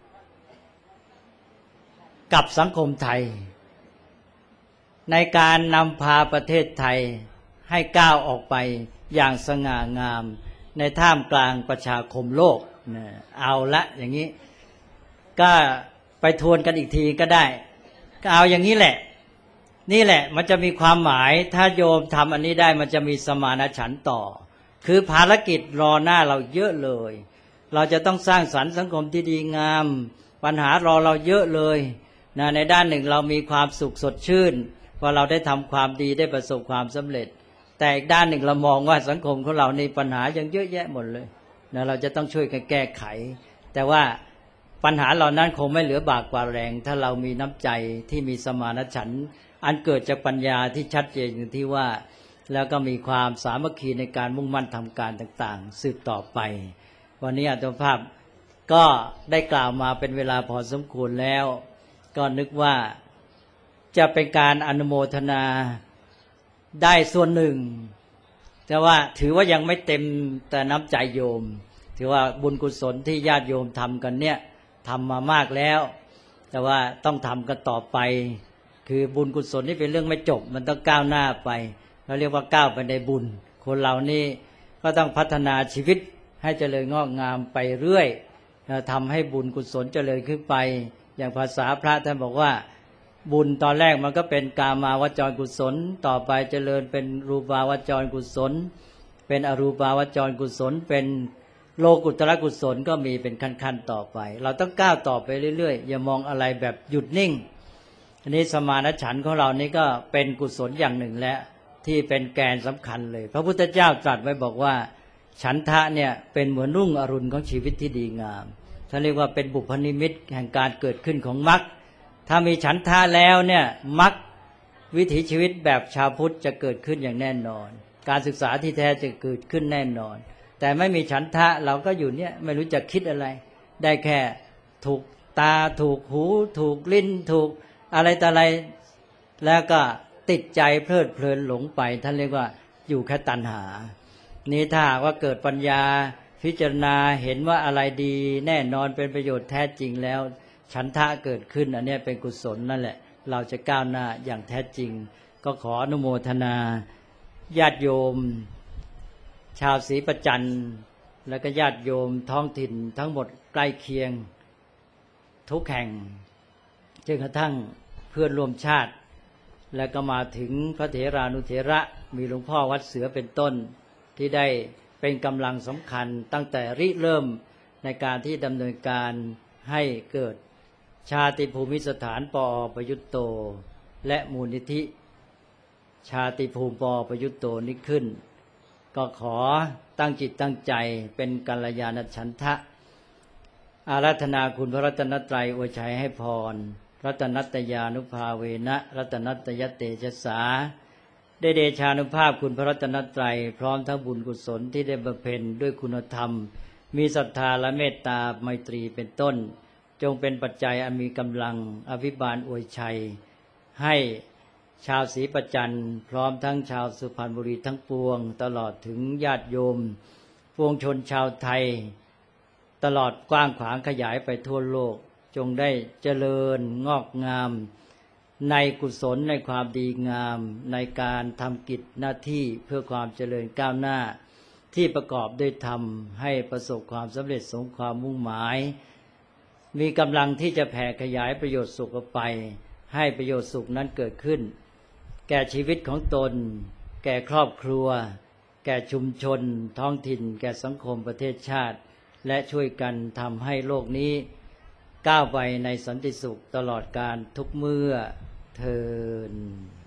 กับสังคมไทยในการนำพาประเทศไทยให้ก้าวออกไปอย่างสง่างามในท่ามกลางประชาคมโลกเอาละอย่างนี้ก็ไปทวนกันอีกทีก็ได้ก็เอาอย่างนี้แหละนี่แหละมันจะมีความหมายถ้าโยมทำอันนี้ได้มันจะมีสมานฉันท์ต่อคือภารกิจรอหน้าเราเยอะเลยเราจะต้องสร้างสรรค์สังคมที่ดีงามปัญหารอเราเยอะเลยนะในด้านหนึ่งเรามีความสุขสดชื่นว่าเราได้ทำความดีได้ประสบความสำเร็จแต่อีกด้านหนึ่งเรามองว่าสังคมของเราในปัญหายังเยอะแยะหมดเลยนะเราจะต้องช่วยกันแก้ไขแต่ว่าปัญหาเหล่านั้นคงไม่เหลือบากกว่าแรงถ้าเรามีน้ำใจที่มีสมานฉันท์อันเกิดจากปัญญาที่ชัดเจนอย่างที่ว่าแล้วก็มีความสามัคคีในการมุ่งมั่นทำการต่างๆสืบต่อไปวันนี้อาตมาภาพก็ได้กล่าวมาเป็นเวลาพอสมควรแล้วก็นึกว่าจะเป็นการอนุโมทนาได้ส่วนหนึ่งแต่ว่าถือว่ายังไม่เต็มแต่น้ำใจโยมถือว่าบุญกุศลที่ญาติโยมทำกันเนี่ยทำมามากแล้วแต่ว่าต้องทำกันต่อไปคือบุญกุศลนี่เป็นเรื่องไม่จบมันต้องก้าวหน้าไปเราเรียกว่าก้าวไปในบุญคนเรานี่ก็ต้องพัฒนาชีวิตให้เจริญงอกงามไปเรื่อยทำให้บุญกุศลเจริญขึ้นไปอย่างภาษาพระท่านบอกว่าบุญตอนแรกมันก็เป็นกามาวจรกุศลต่อไปเจริญเป็นรูปาวจรกุศลเป็นอรูปาวจรกุศลเป็นโลกุตระกุศลก็มีเป็นขั้นๆต่อไปเราต้องก้าวต่อไปเรื่อยๆอย่ามองอะไรแบบหยุดนิ่งอันนี้สมานฉันท์ของเรานี่ก็เป็นกุศลอย่างหนึ่งและที่เป็นแกนสำคัญเลยพระพุทธเจ้าตรัสไว้บอกว่าฉันทะเนี่ยเป็นเหมือนรุ่งอรุณของชีวิตที่ดีงามท่านเรียกว่าเป็นบุพนิมิตแห่งการเกิดขึ้นของมรรคถ้ามีฉันทะแล้วเนี่ยมรรควิถีชีวิตแบบชาวพุทธจะเกิดขึ้นอย่างแน่นอนการศึกษาที่แท้จะเกิดขึ้นแน่นอนแต่ไม่มีฉันทะเราก็อยู่เนี่ยไม่รู้จะคิดอะไรได้แค่ถูกตาถูกหูถูกลิ้นถูกอะไรต่ออะไรแล้วก็ติดใจเพลิดเพลินหลงไปท่านเรียกว่าอยู่แค่ตัณหานี้ถ้าว่าเกิดปัญญาพิจารณาเห็นว่าอะไรดีแน่นอนเป็นประโยชน์แท้จริงแล้วฉันทะเกิดขึ้นอันนี้เป็นกุศลนั่นแหละเราจะก้าวหน้าอย่างแท้จริงก็ขออนุโมทนาญาติโยมชาวศรีประจันและก็ญาติโยมท้องถิ่นทั้งหมดใกล้เคียงทุกแห่งจนกระทั่งเพื่อนร่วมชาติและก็มาถึงพระเถรานุเถระมีหลวงพ่อวัดเสือเป็นต้นที่ได้เป็นกำลังสำคัญตั้งแต่ริเริ่มในการที่ดำเนินการให้เกิดชาติภูมิสถานปอประยุตโตและมูลนิธิชาติภูมิปอประยุตโตนี้ขึ้นก็ขอตั้งจิตตั้งใจเป็นกัลยาณฉันทะอาราธนาคุณพระรัตนตรัยอวยชัยให้พรรัตนัตยานุภาเวนะรัตนัตยเตชะสาได้เดชานุภาพคุณพระรัตนตรัยพร้อมทั้งบุญกุศลที่ได้บำเพ็ญด้วยคุณธรรมมีศรัทธาและเมตตาไมตรีเป็นต้นจงเป็นปัจจัยอันมีกำลังอภิบาลอวยชัยให้ชาวศรีประจันพร้อมทั้งชาวสุพรรณบุรีทั้งปวงตลอดถึงญาติโยมปวงชนชาวไทยตลอดกว้างขวางขยายไปทั่วโลกจงได้เจริญงอกงามในกุศลในความดีงามในการทำกิจหน้าที่เพื่อความเจริญก้าวหน้าที่ประกอบด้วยธรรมให้ประสบความสำเร็จสมความมุ่งหมายมีกำลังที่จะแผ่ขยายประโยชน์สุขออกไปให้ประโยชน์สุขนั้นเกิดขึ้นแก่ชีวิตของตนแก่ครอบครัวแก่ชุมชนท้องถิ่นแก่สังคมประเทศชาติและช่วยกันทำให้โลกนี้ก้าวไปในสันติสุขตลอดกาลทุกเมื่อเทอญ